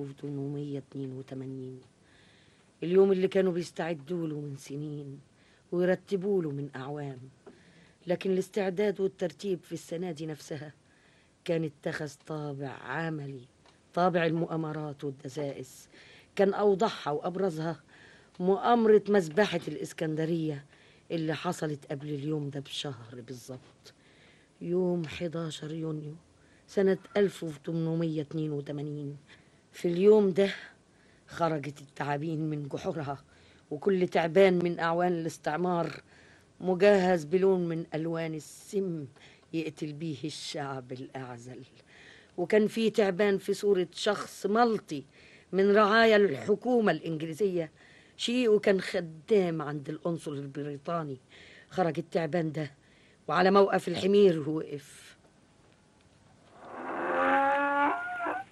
Speaker 4: 1882، اليوم اللي كانوا بيستعدوا له من سنين ويرتبوا له من أعوام، لكن الاستعداد والترتيب في السنة دي نفسها كان اتخذ طابع عملي، طابع المؤامرات والدسائس. كان أوضحها وأبرزها مؤامرة مذبحة الإسكندرية اللي حصلت قبل اليوم ده بشهر بالظبط، يوم 11 يونيو سنة 1882. في اليوم ده خرجت التعابين من جحورها، وكل تعبان من أعوان الاستعمار مجهز بلون من ألوان السم يقتل بيه الشعب الأعزل. وكان في تعبان في صورة شخص ملطي من رعايا الحكومة الإنجليزية، شيء كان خدام عند القنصل البريطاني. خرج التعبان ده وعلى موقف الحمير وقف.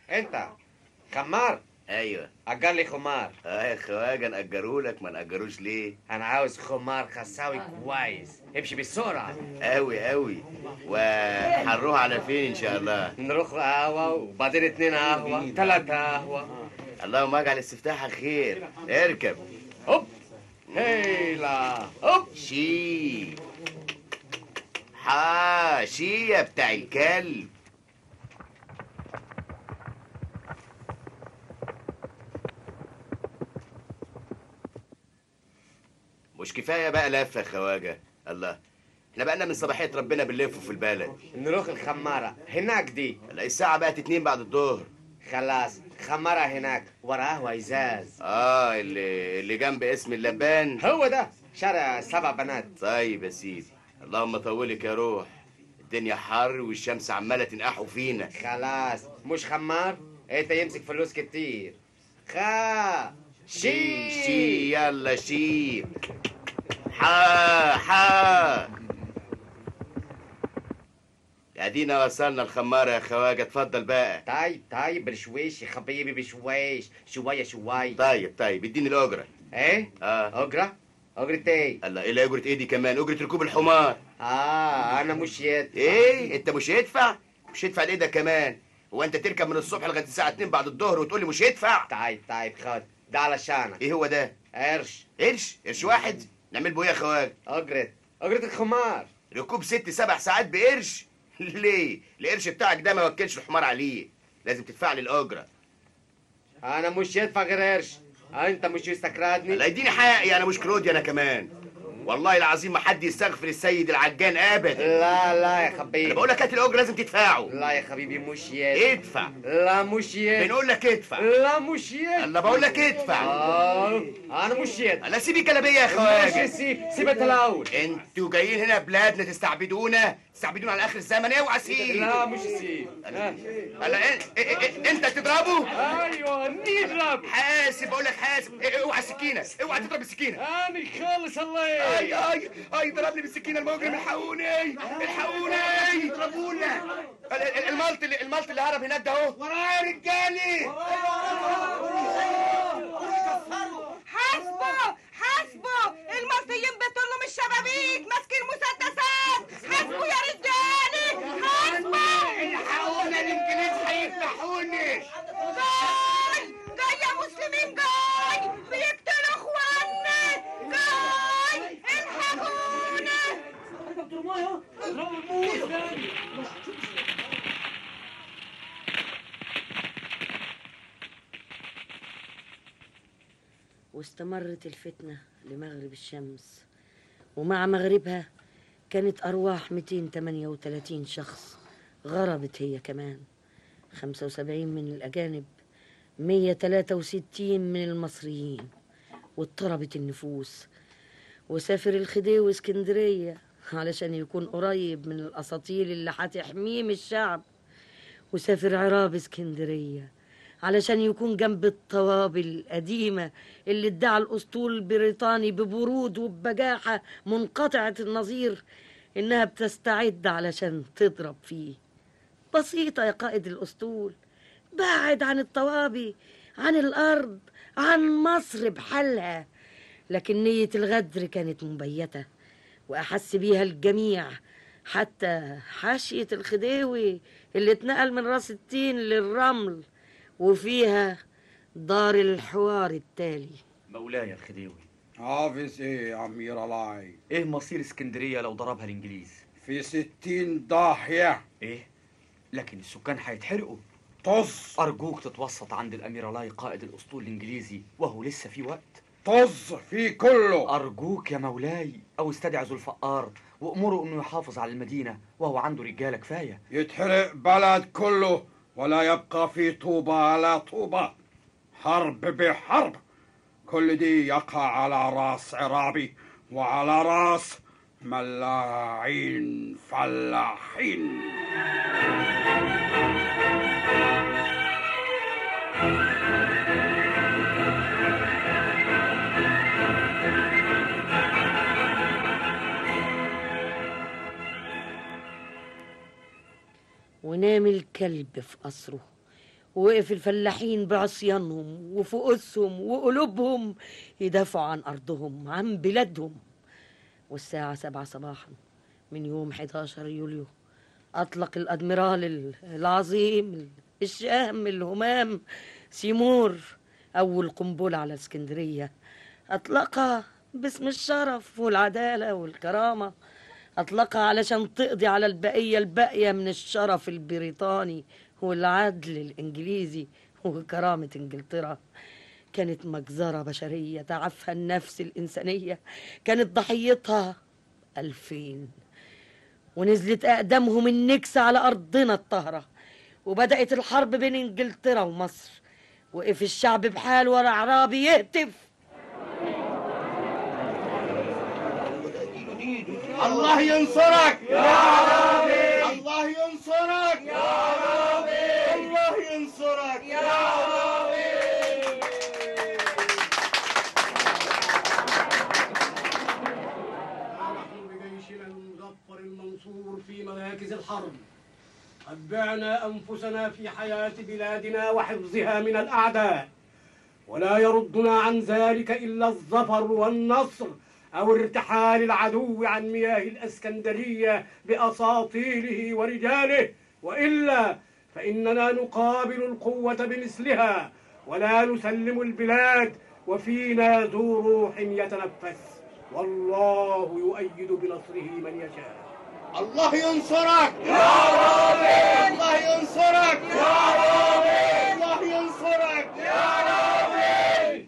Speaker 11: انت خمار؟
Speaker 12: ايوه.
Speaker 11: اجر لي خمار.
Speaker 12: يا خواجه نأجرهولك، ما نأجروش ليه؟
Speaker 11: انا عاوز خمار خساوي كويس، امشي بالسرعه.
Speaker 12: قوي. وهنروح على فين ان شاء الله؟
Speaker 11: نروح قهوه وبعدين 2 قهوه 3 قهوه.
Speaker 12: اللهم اجعل استفتاحها خير. اركب.
Speaker 11: هوب هيلا هوب.
Speaker 12: شي يا بتاع الكلب. مش كفايه بقى لفه يا خواجه؟ الله، احنا بقالنا من صباحيه ربنا بنلف في البلد.
Speaker 11: نروح الخماره هناك دي.
Speaker 12: لا الساعه بقت 2 بعد الظهر.
Speaker 11: خلاص خماره هناك ورا قهوه ازاز.
Speaker 12: اللي جنب اسم اللبان.
Speaker 11: هو ده شارع 7 بنات.
Speaker 12: طيب يا سيدي، اللهم طولك يا روح. الدنيا حر والشمس عماله تنقحوا فينا.
Speaker 11: خلاص مش خمار، انت يمسك فلوس كتير.
Speaker 12: شي يلا شي. حا ادينا وصلنا الخماره يا خواجه، اتفضل بقى.
Speaker 11: طيب بشويش يا حبيبي بشويش، شويه.
Speaker 12: طيب اديني الاجره.
Speaker 11: ايه؟ اجره ايه؟
Speaker 12: الله، ايه اجره ايه دي كمان؟ اجره ركوب الحمار.
Speaker 11: انا مش يدفع.
Speaker 12: ايه انت مش هيدفع؟ مش هيدفع ليه ده كمان؟ هو انت تركب من الصبح لغايه الساعه 2 بعد الظهر وتقول لي مش هيدفع؟
Speaker 11: طيب خد ده علشانك.
Speaker 12: ايه هو ده؟ قرش واحد؟ نعمل بيه يا خواجه؟
Speaker 11: اجره الخمار.
Speaker 12: ركوب 6 7 ساعات بقرش؟ ليه؟ القرش بتاعك ده ما وكلش الحمار عليه، لازم تدفع لي الاجره.
Speaker 11: انا مش يدفع غير قرش. انت مش يستكردني؟
Speaker 12: لا يديني حقي، انا مش كرودي انا كمان. والله العظيم ما حد يستغفر السيد العجان ابدا.
Speaker 11: لا يا حبيبي،
Speaker 12: انا بقول لك هات الاجره لازم تدفعه.
Speaker 11: لا يا حبيبي مش يدفع.
Speaker 12: ادفع.
Speaker 11: لا مش يدفع.
Speaker 12: بنقول لك ادفع.
Speaker 11: لا مش يدفع.
Speaker 12: انا بقول لك ادفع.
Speaker 11: انا مش يدفع.
Speaker 12: لا سيبي كلاميه يا خواجه.
Speaker 11: مش سيبك الاول.
Speaker 12: انتوا جايين هنا بلادنا تستعبدونا على اخر الزمن. اوعى سيب.
Speaker 11: لا مش سيب.
Speaker 12: انت تضربه؟
Speaker 11: ايوه نضرب.
Speaker 12: حاسب بقول لك حاسب. اوعى السكينه، اوعى تضرب السكينه.
Speaker 11: انا خالص الله.
Speaker 12: اي ضربني بالسكينه المجرم. الحقوني اضربونا. الملط اللي هرب هناك ده اهو.
Speaker 11: ورايا رجالي.
Speaker 13: حاسبوا المصريين بيطلوا من الشبابيك ماسكين مسدسات. حاسبوا يا رجالي حاسبوا.
Speaker 12: الحقونا الانجليز هيفتحوني.
Speaker 13: جاي يا مسلمين، جاي بيقتلوا اخواننا. جاي الحقونا.
Speaker 4: واستمرت الفتنة لمغرب الشمس، ومع مغربها كانت أرواح 238 شخص غربت هي كمان، 75 من الأجانب، 163 من المصريين. واضطربت النفوس، وسافر الخديوي اسكندرية علشان يكون قريب من الأساطيل اللي هتحميه من الشعب، وسافر عراب اسكندرية علشان يكون جنب الطوابل القديمة اللي ادعى الأسطول البريطاني ببرود وببجاحة منقطعة النظير إنها بتستعد علشان تضرب فيه. بسيطة يا قائد الأسطول، بعد عن الطوابي، عن الأرض، عن مصر بحالها. لكن نية الغدر كانت مبيتة وأحس بيها الجميع، حتى حاشية الخديوي اللي اتنقل من راس التين للرمل، وفيها دار الحوار التالي.
Speaker 14: مولاي الخديوي،
Speaker 15: حافظ ايه يا امير الله؟
Speaker 14: ايه مصير اسكندرية لو ضربها الانجليز؟
Speaker 15: في 60 ضاحية.
Speaker 14: ايه؟ لكن السكان هيتحرقوا.
Speaker 15: طز.
Speaker 14: ارجوك تتوسط عند الامير الله قائد الاسطول الانجليزي وهو لسه في وقت.
Speaker 15: طز في كله.
Speaker 14: ارجوك يا مولاي، او استدعي ذو الفقار وامره انه يحافظ على المدينة وهو عنده رجالة كفاية.
Speaker 15: يتحرق بلد كله ولا يبقى في طوبة على طوبة. حرب بحرب، كل دي يقع على راس عرابي وعلى راس ملاعين فلاحين.
Speaker 4: ونام الكلب في قصره، ووقف الفلاحين بعصيانهم وفؤوسهم وقلوبهم يدافعوا عن أرضهم، عن بلادهم. والساعة 7 صباحا من يوم 11 يوليو أطلق الأدميرال العظيم الشهم الهمام سيمور أول قنبلة على اسكندرية. أطلقها باسم الشرف والعدالة والكرامة، أطلقها علشان تقضي على البقية الباقية من الشرف البريطاني والعدل الإنجليزي وكرامة إنجلترا. كانت مجزرة بشرية تعفها النفس الإنسانية، كانت ضحيتها 2000، ونزلت أقدامهم النكسة على أرضنا الطاهرة، وبدأت الحرب بين إنجلترا ومصر. وقف الشعب بحاله ورا عرابي يهتف:
Speaker 12: الله ينصرك يا عرابي، الله ينصرك يا عرابي، الله ينصرك يا عرابي.
Speaker 16: نحن بجيشنا المظفر المنصور في مراكز الحرب قد بعنا أنفسنا في حياة بلادنا وحفظها من الأعداء، ولا يردنا عن ذلك إلا الظفر والنصر أو ارتحال العدو عن مياه الإسكندرية بأساطيله ورجاله، وإلا فإننا نقابل القوة بمثلها ولا نسلم البلاد وفينا ذو روح يتنفس، والله يؤيد بنصره من يشاء.
Speaker 12: الله ينصرك يا عرابي، الله ينصرك يا عرابي، الله ينصرك يا عرابي.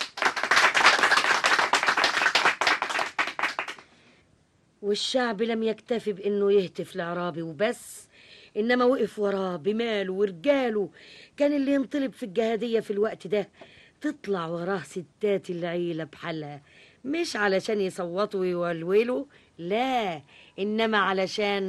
Speaker 4: والشعب لم يكتفي بأنه يهتف لعرابي وبس، إنما وقف وراه بماله ورجاله. كان اللي ينطلب في الجهادية في الوقت ده تطلع وراه ستات العيلة بحالها، مش علشان يصوتوا ويولولوا، لا، إنما علشان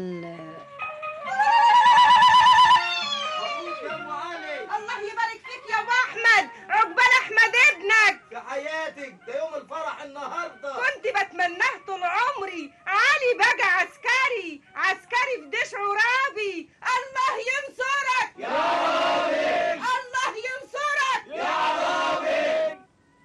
Speaker 13: الله يبارك فيك يا ابو احمد، عقبال احمد ابنك.
Speaker 17: في حياتك ده يوم الفرح النهارده.
Speaker 13: كنت بتمناه طول عمري، علي بقى عسكري، عسكري في ديش عرابي. الله ينصرك
Speaker 12: يا عرابي،
Speaker 13: الله ينصرك
Speaker 12: يا عرابي.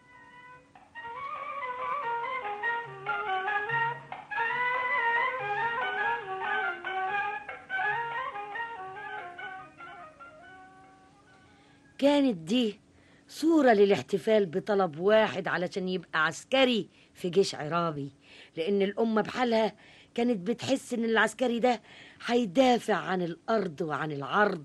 Speaker 4: كانت دي صورة للاحتفال بطلب واحد علشان يبقى عسكري في جيش عرابي، لأن الأمة بحالها كانت بتحس إن العسكري ده هيدافع عن الأرض وعن العرض.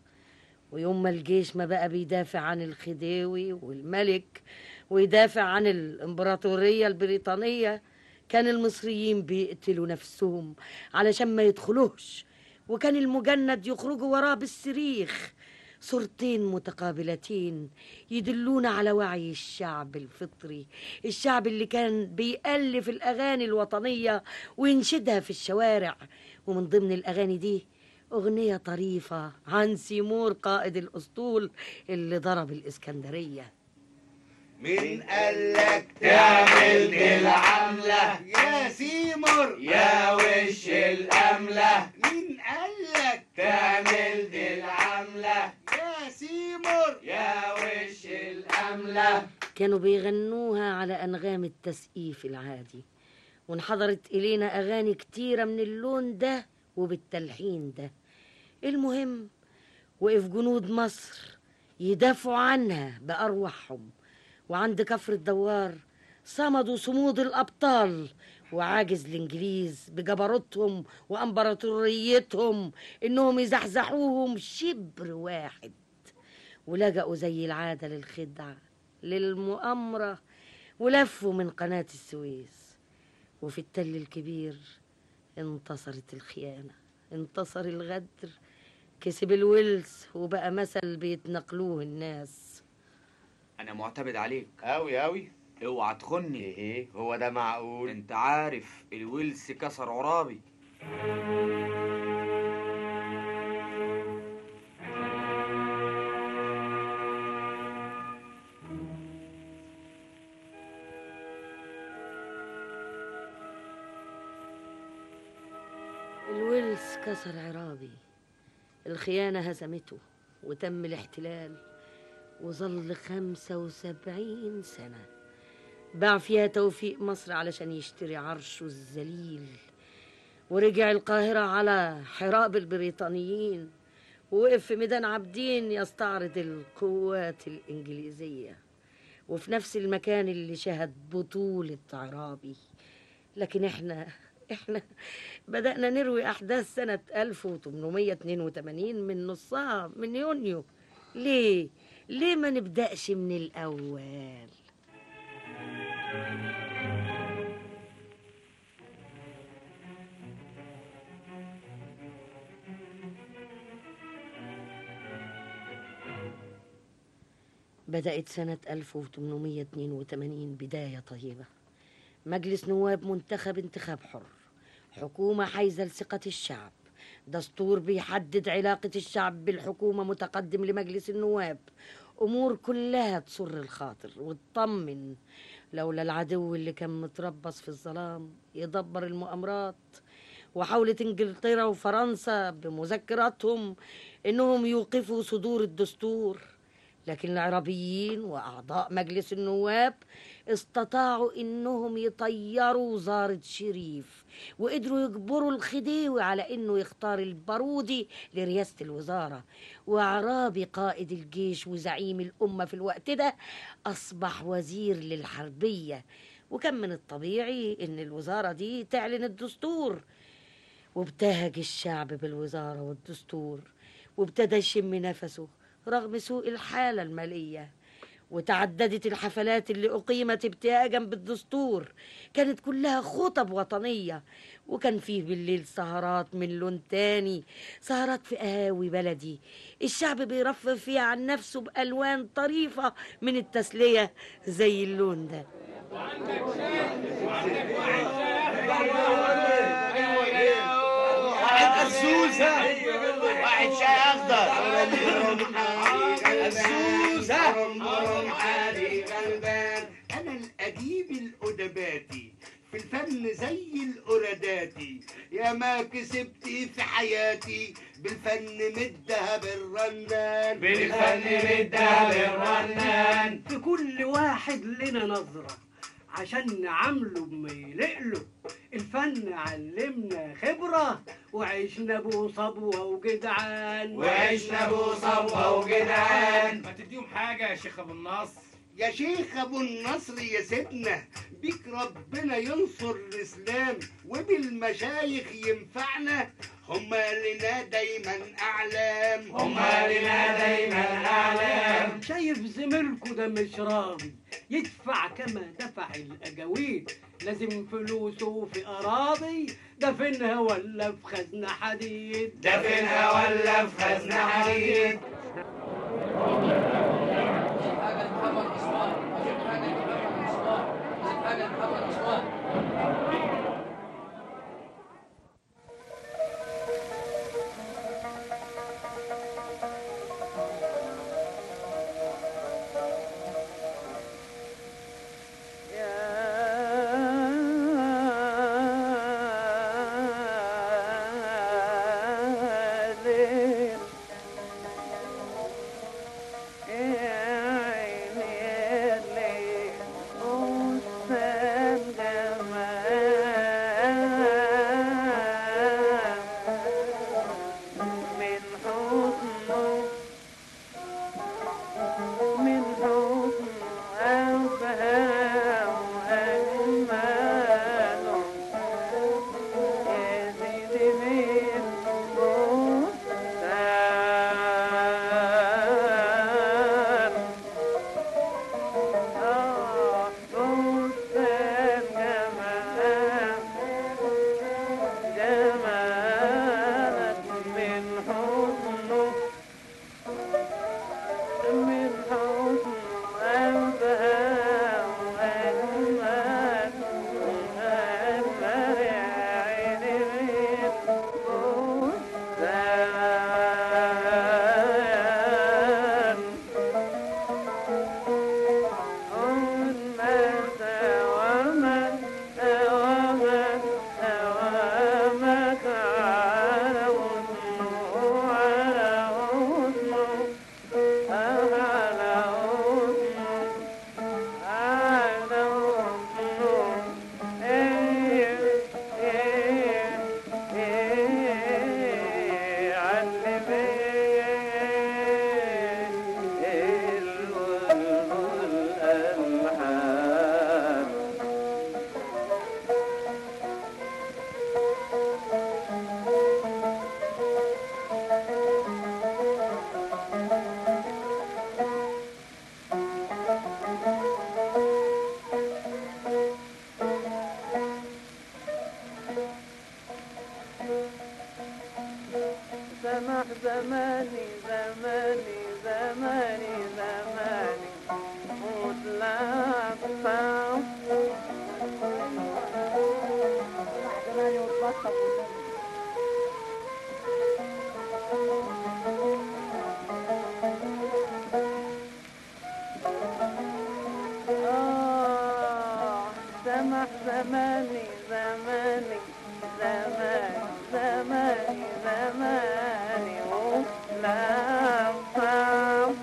Speaker 4: ويوم ما الجيش ما بقى بيدافع عن الخديوي والملك ويدافع عن الإمبراطورية البريطانية، كان المصريين بيقتلوا نفسهم علشان ما يدخلوش، وكان المجند يخرجوا وراه بالصريخ. صورتين متقابلتين يدلون على وعي الشعب الفطري، الشعب اللي كان بيألف الأغاني الوطنية وينشدها في الشوارع. ومن ضمن الأغاني دي أغنية طريفة عن سيمور قائد الأسطول اللي ضرب الإسكندرية.
Speaker 12: مين قالك تعمل دي العملة يا سيمر يا وش الأملة؟ مين قالك تعمل دي العملة يا سيمر يا وش الأملة؟
Speaker 4: كانوا بيغنوها على أنغام التسقيف العادي، وانحضرت إلينا أغاني كتيرة من اللون ده وبالتلحين ده. المهم وقف جنود مصر يدافعوا عنها بأرواحهم، وعند كفر الدوار صمدوا صمود الأبطال، وعاجز الإنجليز بجبروتهم وأمبراطوريتهم إنهم يزحزحوهم شبر واحد، ولجأوا زي العادة للخدعة للمؤامرة، ولفوا من قناة السويس. وفي التل الكبير انتصرت الخيانة، انتصر الغدر، كسب الولس وبقى مثل بيتنقلوه الناس.
Speaker 14: انا معتمد عليك
Speaker 11: اوي اوي.
Speaker 14: اوعى تخني.
Speaker 11: ايه هو ده معقول؟
Speaker 14: انت عارف الويلز كسر عرابي.
Speaker 4: الويلز كسر عرابي، الخيانة هزمته وتم الاحتلال، وظل 75 سنة باع فيها توفيق مصر علشان يشتري عرشه الذليل، ورجع القاهرة على حراب البريطانيين، ووقف في ميدان عابدين يستعرض القوات الإنجليزية، وفي نفس المكان اللي شهد بطولة عرابي. لكن احنا بدأنا نروي أحداث سنة 1882 من نصها، من يونيو. ليه ما نبدأش من الأول؟ بدأت سنة 1882 بداية طيبة. مجلس نواب منتخب انتخاب حر، حكومة حايزة لثقة الشعب، دستور بيحدد علاقة الشعب بالحكومة متقدم لمجلس النواب، أمور كلها تسر الخاطر وتطمن. لولا العدو اللي كان متربص في الظلام يدبر المؤامرات، وحاولت انجلترا وفرنسا بمذكراتهم انهم يوقفوا صدور الدستور، لكن العربيين وأعضاء مجلس النواب استطاعوا إنهم يطيروا وزارة شريف، وقدروا يجبروا الخديوي على إنه يختار البارودي لرئاسة الوزارة. وعرابي قائد الجيش وزعيم الأمة في الوقت ده أصبح وزير للحربية، وكان من الطبيعي إن الوزارة دي تعلن الدستور. وابتهج الشعب بالوزارة والدستور، وابتدى يشم نفسه رغم سوء الحالة المالية. وتعددت الحفلات اللي أقيمت ابتهاجا بالدستور، كانت كلها خطب وطنية، وكان فيه بالليل سهرات من لون تاني، سهرات في قهاوي بلدي الشعب بيرفه فيها عن نفسه بألوان طريفة من التسلية زي اللون ده.
Speaker 12: واحد الزوزة، واحد شاي أخضر، الزوزة أنا الأديب الأدباتي في الفن زي الأراداتي، يا ما كسبت في حياتي بالفن مدها بالرنان،
Speaker 16: بالفن مدها بالرنان. في كل واحد لنا نظرة عشان نعامله بما يلقله، الفن علمنا خبرة وعشنا ابو صبوة وجدعان،
Speaker 12: وعشنا ابو صبوة وجدعان.
Speaker 17: ما تديهم حاجة يا شيخ ابو النصر.
Speaker 12: يا شيخ ابو النصر يا سيدنا، بيك ربنا ينصر الاسلام وبالمشايخ ينفعنا، هما لنا دايما اعلام،
Speaker 16: هما لنا دايما اعلام. شايف زميلكوا ده مش راضي يدفع كما دفع الاجاويد، لازم فلوسه في اراضي، دفنها ولا في خزنة حديد،
Speaker 12: دفنها ولا في خزنة حديد.
Speaker 18: زماني زماني زماني زماني وتلفف زماني وتلفف سمح زماني زماني زماني زماني زماني ولفف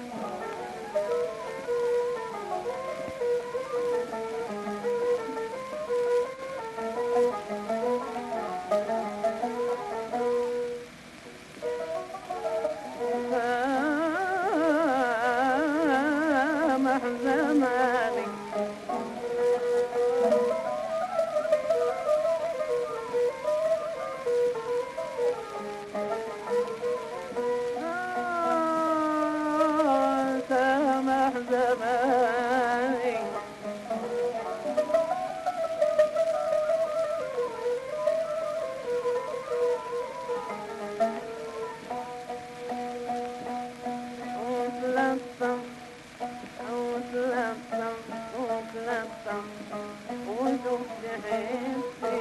Speaker 18: سمح زماني سمح زماني وتلطم وتلطم وتلطم وشوف حسي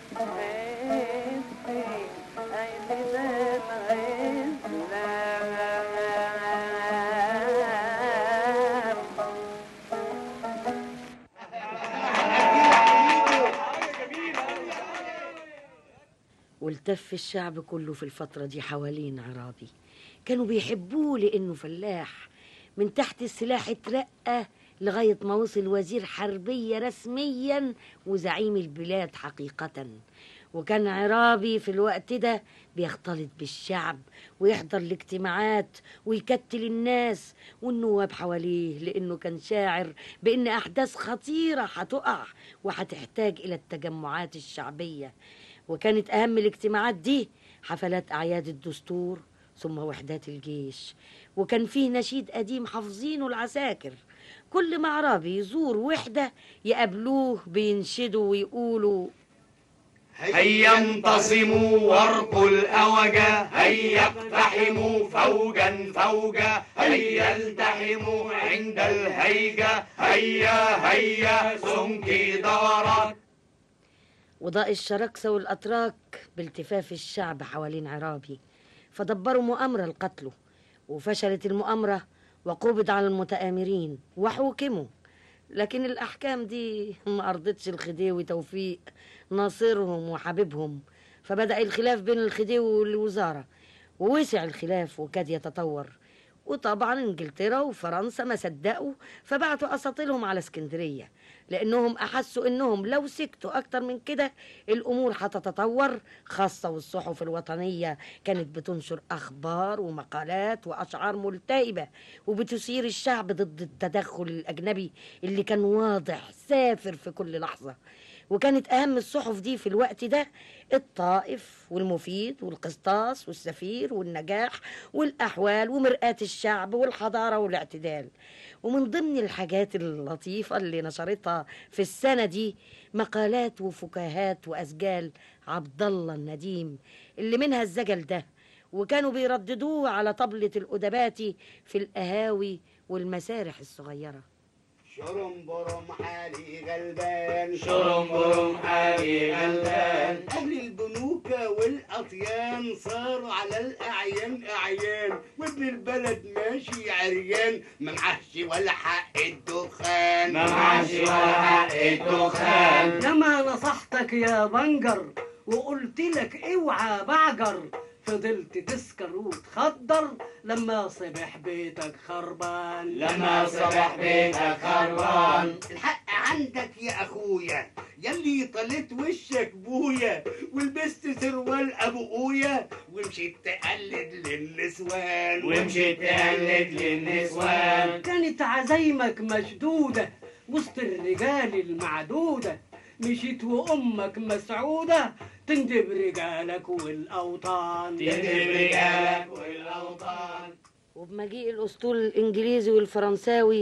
Speaker 18: حسي عيني ذات والتف الشعب كله في الفترة دي حوالين عرابي. كانوا بيحبوه لأنه فلاح، من تحت السلاح اترقى لغاية ما وصل وزير حربية رسميا وزعيم البلاد حقيقة. وكان عرابي في الوقت ده بيختلط بالشعب ويحضر الاجتماعات ويكتل الناس والنواب حواليه، لأنه كان شاعر بأن أحداث خطيرة هتقع وهتحتاج إلى التجمعات الشعبية. وكانت أهم الاجتماعات دي حفلات أعياد الدستور ثم وحدات الجيش. وكان فيه نشيد قديم حافظينه العساكر، كل ما عرابي يزور وحدة يقابلوه بينشدوا ويقولوا:
Speaker 17: هيا انتصموا وارقوا الأوجة، هيا اقتحموا فوجا فوجا، هيا التحموا عند الهيجة، هيا هيا سمكي دورت.
Speaker 4: وضاء الشراكسة والأتراك بالتفاف الشعب حوالين عرابي، فدبروا مؤامرة لقتله، وفشلت المؤامرة وقبض على المتآمرين وحوكموا. لكن الأحكام دي ما أرضتش الخديوي توفيق ناصرهم وحبيبهم، فبدأ الخلاف بين الخديوي والوزارة، ووسع الخلاف وكاد يتطور. وطبعا انجلترا وفرنسا ما صدقوا، فبعتوا اساطيلهم على اسكندريه، لانهم احسوا انهم لو سكتوا اكتر من كده الامور هتتطور، خاصه والصحف الوطنيه كانت بتنشر اخبار ومقالات واشعار ملتهبه وبتثير الشعب ضد التدخل الاجنبي اللي كان واضح سافر في كل لحظه. وكانت أهم الصحف دي في الوقت ده الطائف والمفيد والقسطاس والسفير والنجاح والأحوال ومرآة الشعب والحضارة والاعتدال. ومن ضمن الحاجات اللطيفة اللي نشرتها في السنة دي مقالات وفكاهات وأسجال عبد الله النديم اللي منها الزجل ده، وكانوا بيرددوه على طبلة الأدباتي في القهاوي والمسارح الصغيرة.
Speaker 19: شرم برم حالي غلبان،
Speaker 17: شرم برم حالي غلبان،
Speaker 19: أهل البنوكة والأطيان صاروا على الأعيان أعيان، وابن البلد ماشي عريان ما معهش ولا حق الدخان،
Speaker 17: ما معهش ولا حق الدخان.
Speaker 16: لما نصحتك يا بنجر وقلت لك اوعى بعجر، فضلت تسكر وتخدر لما صبح بيتك خربان،
Speaker 17: لما صبح بيتك خربان.
Speaker 19: الحق عندك يا اخويا يلي طلت وشك بويا ولبست سروال ابو قويا ومشيت تقلد للنسوان،
Speaker 17: ومشيت تقلد للنسوان.
Speaker 16: كانت عزايمك مشدودة وسط الرجال المعدودة، مشيت وامك مسعودة تندب رجالك والاوطان،
Speaker 17: تندب رجالك والاوطان.
Speaker 4: وبمجيء الاسطول الانجليزي والفرنساوي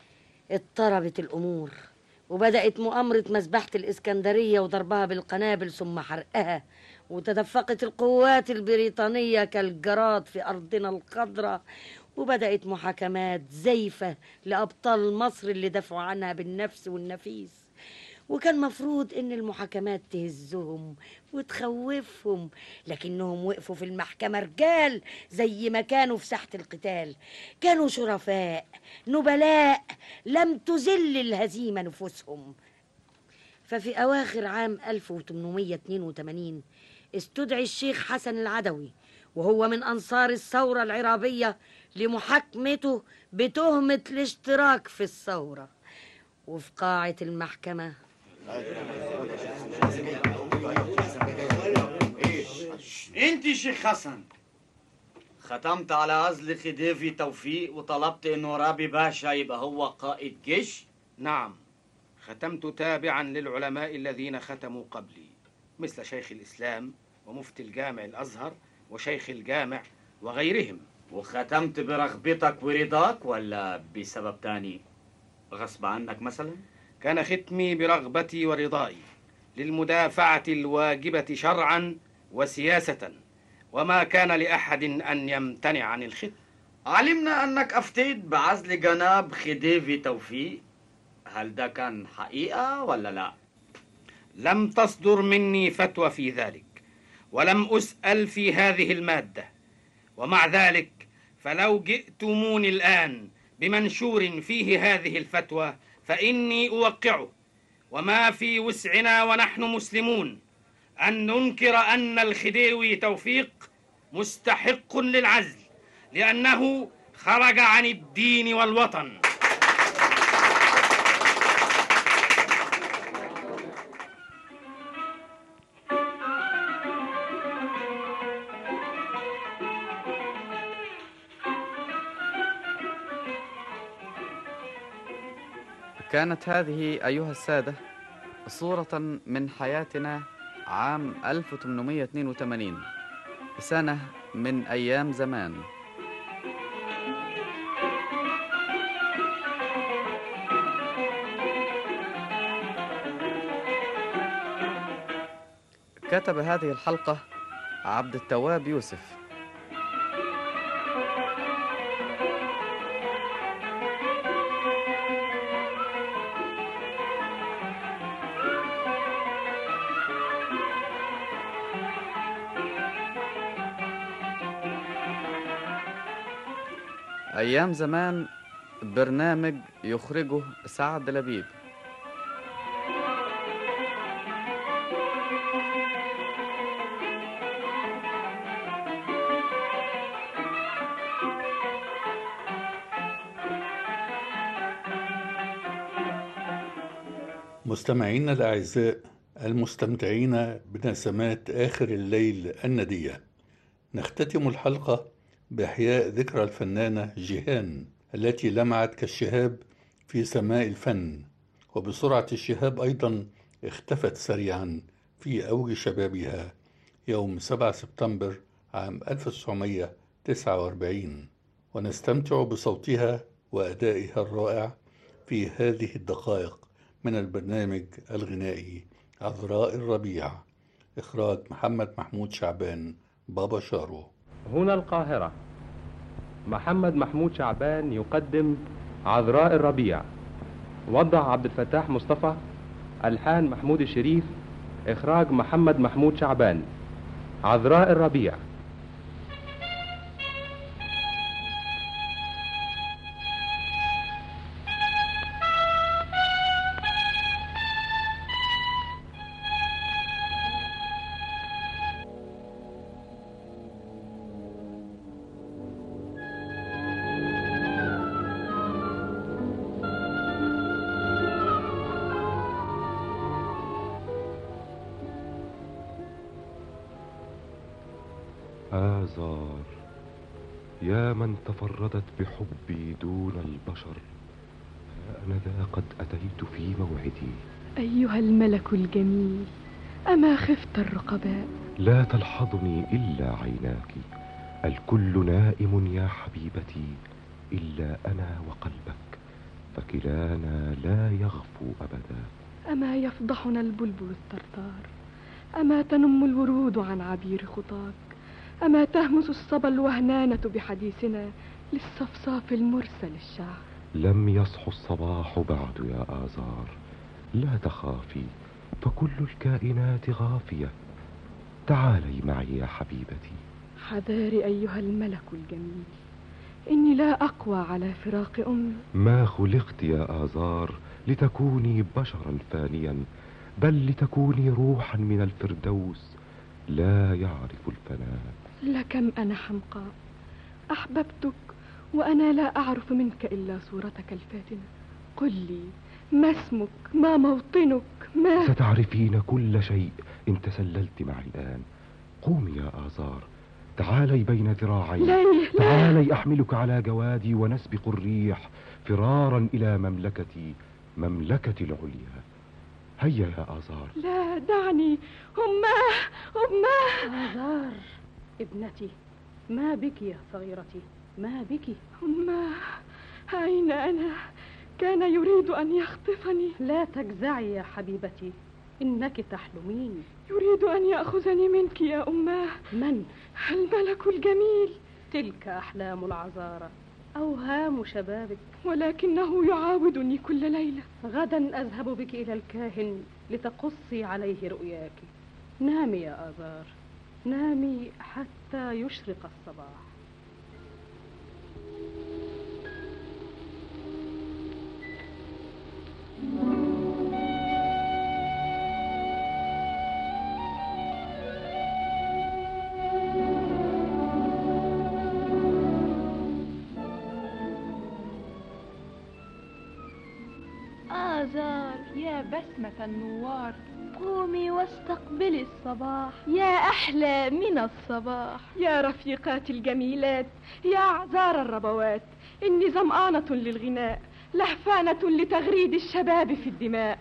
Speaker 4: اضطربت الامور، وبدأت مؤامرة مذبحة الإسكندرية وضربها بالقنابل ثم حرقها،
Speaker 18: وتدفقت القوات البريطانية كالجراد في أرضنا الخضراء، وبدأت محاكمات زيفة لأبطال مصر اللي دافعوا عنها بالنفس والنفيس. وكان مفروض إن المحاكمات تهزهم وتخوفهم، لكنهم وقفوا في المحكمة رجال زي ما كانوا في ساحة القتال. كانوا شرفاء نبلاء، لم تذل الهزيمة نفوسهم. ففي أواخر عام 1882 استدعي الشيخ حسن العدوي، وهو من أنصار الثورة العرابية، لمحاكمته بتهمة الاشتراك في الثورة. وفي قاعة المحكمة
Speaker 14: انت شيخ حسن ختمت على عزل خديفي توفيق وطلبت انه رابي باشا يبقى هو قائد جيش؟
Speaker 20: نعم، ختمت تابعا للعلماء الذين ختموا قبلي، مثل شيخ الإسلام ومفتي الجامع الأزهر وشيخ الجامع وغيرهم.
Speaker 14: وختمت برغبتك ورضاك ولا بسبب تاني غصب عنك مثلا؟
Speaker 20: كان ختمي برغبتي ورضائي للمدافعة الواجبة شرعا وسياسة، وما كان لأحد أن يمتنع عن الختم.
Speaker 14: علمنا أنك أفتيت بعزل جناب خديفي توفيق، هل ده كان حقيقة ولا لا؟
Speaker 20: لم تصدر مني فتوى في ذلك، ولم أسأل في هذه المادة، ومع ذلك فلو جئتموني الآن بمنشور فيه هذه الفتوى فإني أوقعه، وما في وسعنا ونحن مسلمون أن ننكر أن الخديوي توفيق مستحق للعزل، لأنه خرج عن الدين والوطن.
Speaker 10: كانت هذه أيها السادة صورة من حياتنا عام 1882، سنة من أيام زمان. كتب هذه الحلقة عبد التواب يوسف. أيام زمان برنامج يخرجه سعد لبيب.
Speaker 1: مستمعينا الأعزاء المستمتعين بنسمات آخر الليل الندية، نختتم الحلقة بإحياء ذكرى الفنانة جيهان التي لمعت كالشهاب في سماء الفن، وبسرعة الشهاب أيضا اختفت سريعا في أوج شبابها يوم 7 سبتمبر عام 1949، ونستمتع بصوتها وأدائها الرائع في هذه الدقائق من البرنامج الغنائي عذراء الربيع، إخراج محمد محمود شعبان بابا شارو.
Speaker 6: هنا القاهرة، محمد محمود شعبان يقدم عذراء الربيع، وضع عبد الفتاح مصطفى، ألحان محمود الشريف، إخراج محمد محمود شعبان. عذراء الربيع. آزار، يا من تفردت بحبي دون البشر، أنا ذا قد أتيت في موعدي.
Speaker 5: أيها الملك الجميل، أما خفت الرقباء؟
Speaker 6: لا تلحظني إلا عيناك، الكل نائم يا حبيبتي إلا أنا وقلبك، فكلانا لا يغفو أبدا.
Speaker 5: أما يفضحنا البلبل الطرطار؟ أما تنم الورود عن عبير خطاك؟ أما تهمس الصبا الوهنانة بحديثنا للصفصاف المرسل الشعر؟
Speaker 6: لم يصح الصباح بعد يا آزار، لا تخافي فكل الكائنات غافية. تعالي معي يا حبيبتي.
Speaker 5: حذاري أيها الملك الجميل، إني لا أقوى على فراق أمي.
Speaker 6: ما خلقت يا آزار لتكوني بشرا فانيا، بل لتكوني روحا من الفردوس لا يعرف الفناء.
Speaker 5: لكم أنا حمقاء أحببتك وأنا لا أعرف منك إلا صورتك الفاتنة. قل لي ما اسمك، ما موطنك، ما...
Speaker 6: ستعرفين كل شيء إن تسللت معي الآن. قومي يا آزار، تعالي بين ذراعي. تعالي أحملك على جوادي ونسبق الريح فرارا إلى مملكتي، مملكتي العليا. هيا يا آزار.
Speaker 5: لا دعني. أماه
Speaker 21: آزار ابنتي، ما بك يا صغيرتي، ما بك؟
Speaker 5: أماه أين أنا؟ كان يريد أن يخطفني.
Speaker 21: لا تجزعي يا حبيبتي، إنك تحلمين.
Speaker 5: يريد أن يأخذني منك يا أماه.
Speaker 21: من؟
Speaker 5: الملك الجميل.
Speaker 21: تلك أحلام العذارى، أوهام شبابك،
Speaker 5: ولكنه يعاودني كل ليلة.
Speaker 21: غدا أذهب بك إلى الكاهن لتقصي عليه رؤياك. نامي يا آزار، نامي حتى يشرق الصباح.
Speaker 22: آزار يا بسمة النوار، قومي واستقبلي الصباح، يا أحلى من الصباح.
Speaker 5: يا رفيقاتي الجميلات، يا أعذار الربوات، إني ظمآنة للغناء، لهفانة لتغريد الشباب في الدماء.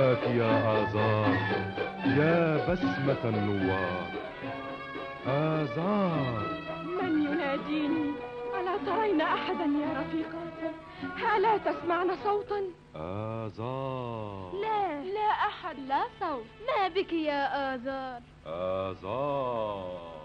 Speaker 6: هداك يا آزار يا بسمة النوار. آزار،
Speaker 5: من يناديني؟ ألا ترين أحدا يا رفيقات؟ ألا تسمعن صوتا؟
Speaker 6: آزار،
Speaker 22: لا أحد، لا صوت. ما بك يا آزار؟
Speaker 6: آزار.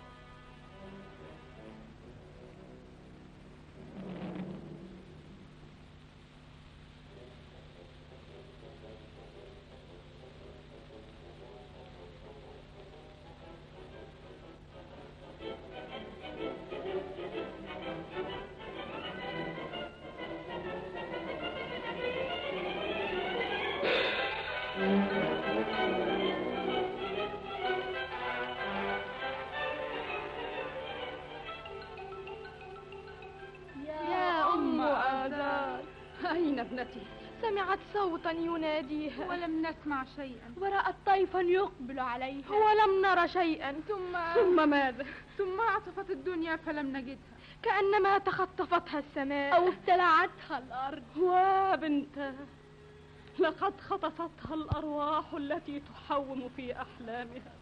Speaker 5: يا أم آزار، أين ابنتي؟ سمعت صوتا يناديها
Speaker 22: ولم نسمع شيئا.
Speaker 5: ورأت طيفا يقبل عليها ولم نرى شيئا. ثم ماذا؟
Speaker 22: ثم عطفت الدنيا فلم نجدها،
Speaker 5: كأنما تخطفتها السماء
Speaker 22: أو ابتلعتها الأرض.
Speaker 5: وبنتها لقد خطفتها الأرواح التي تحوم في أحلامها.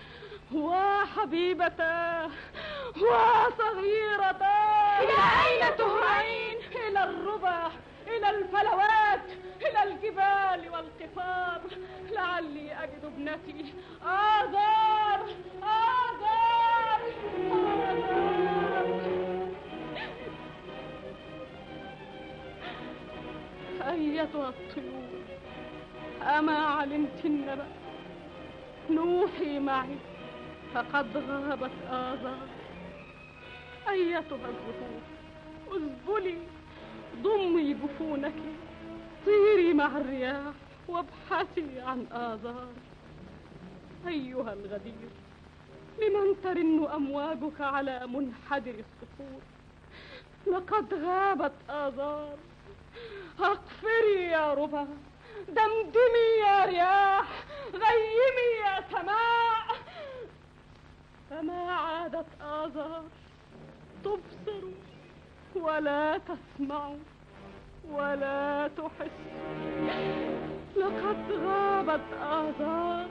Speaker 5: وحبيبتاه وصغيرتاه،
Speaker 22: إلى أين تهرعين؟
Speaker 5: إلى الربع، إلى الفلوات، إلى الجبال والقفار، لعلي أجد ابنتي. آزار، آزار، آزار. أيتها الطيور، أما علمت النبأ؟ نوحي معي، فقد غابت آزار. أيتها الزهور، اذبلي، ضمي جفونك، طيري مع الرياح وابحثي عن آزار. أيها الغدير، لمن ترن أمواجك على منحدر الصخور؟ لقد غابت آزار. أقفري يا ربا، دمدمي يا رياح، غيمي يا سماء. فما عادت آزار تبصر ولا تسمع ولا تحس. لقد غابت آزار.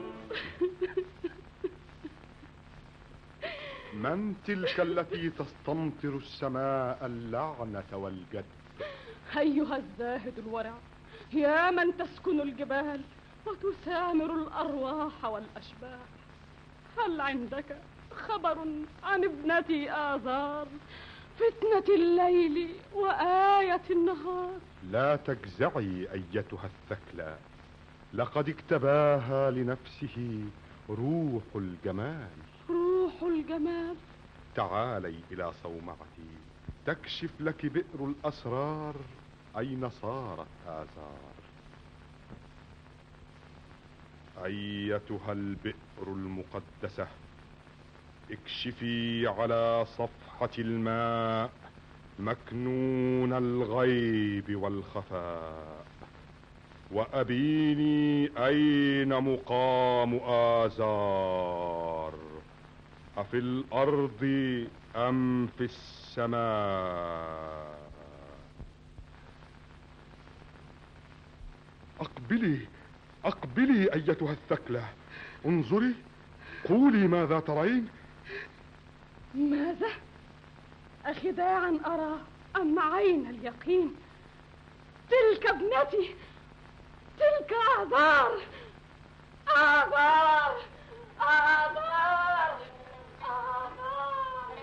Speaker 6: من تلك التي تستمطر السماء اللعنة والجد؟
Speaker 5: أيها الزاهد الورع، يا من تسكن الجبال وتسامر الأرواح والأشباح، هل عندك خبر عن ابنتي آزار، فتنة الليل وآية النهار؟
Speaker 6: لا تجزعي أيتها الثكلى، لقد اكتباها لنفسه روح الجمال.
Speaker 5: روح الجمال؟
Speaker 6: تعالي إلى صومعتي تكشف لك بئر الأسرار أين صارت آزار. أيتها البئر المقدسة، اكشفي على صفحة الماء مكنون الغيب والخفاء، وأبيني أين مقام آزار، أفي الأرض أم في السماء؟ أقبلي أيتها الثكلى، انظري، قولي ماذا ترين؟
Speaker 5: ماذا؟ أخداعا أرى أم عين اليقين؟ تلك ابنتي، تلك آزار، آزار، آزار، آزار.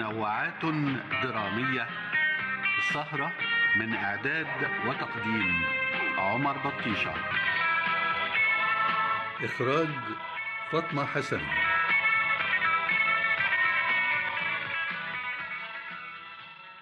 Speaker 1: منوعات درامية. السهرة من إعداد وتقديم عمر بطيشة. إخراج فاطمة حسن.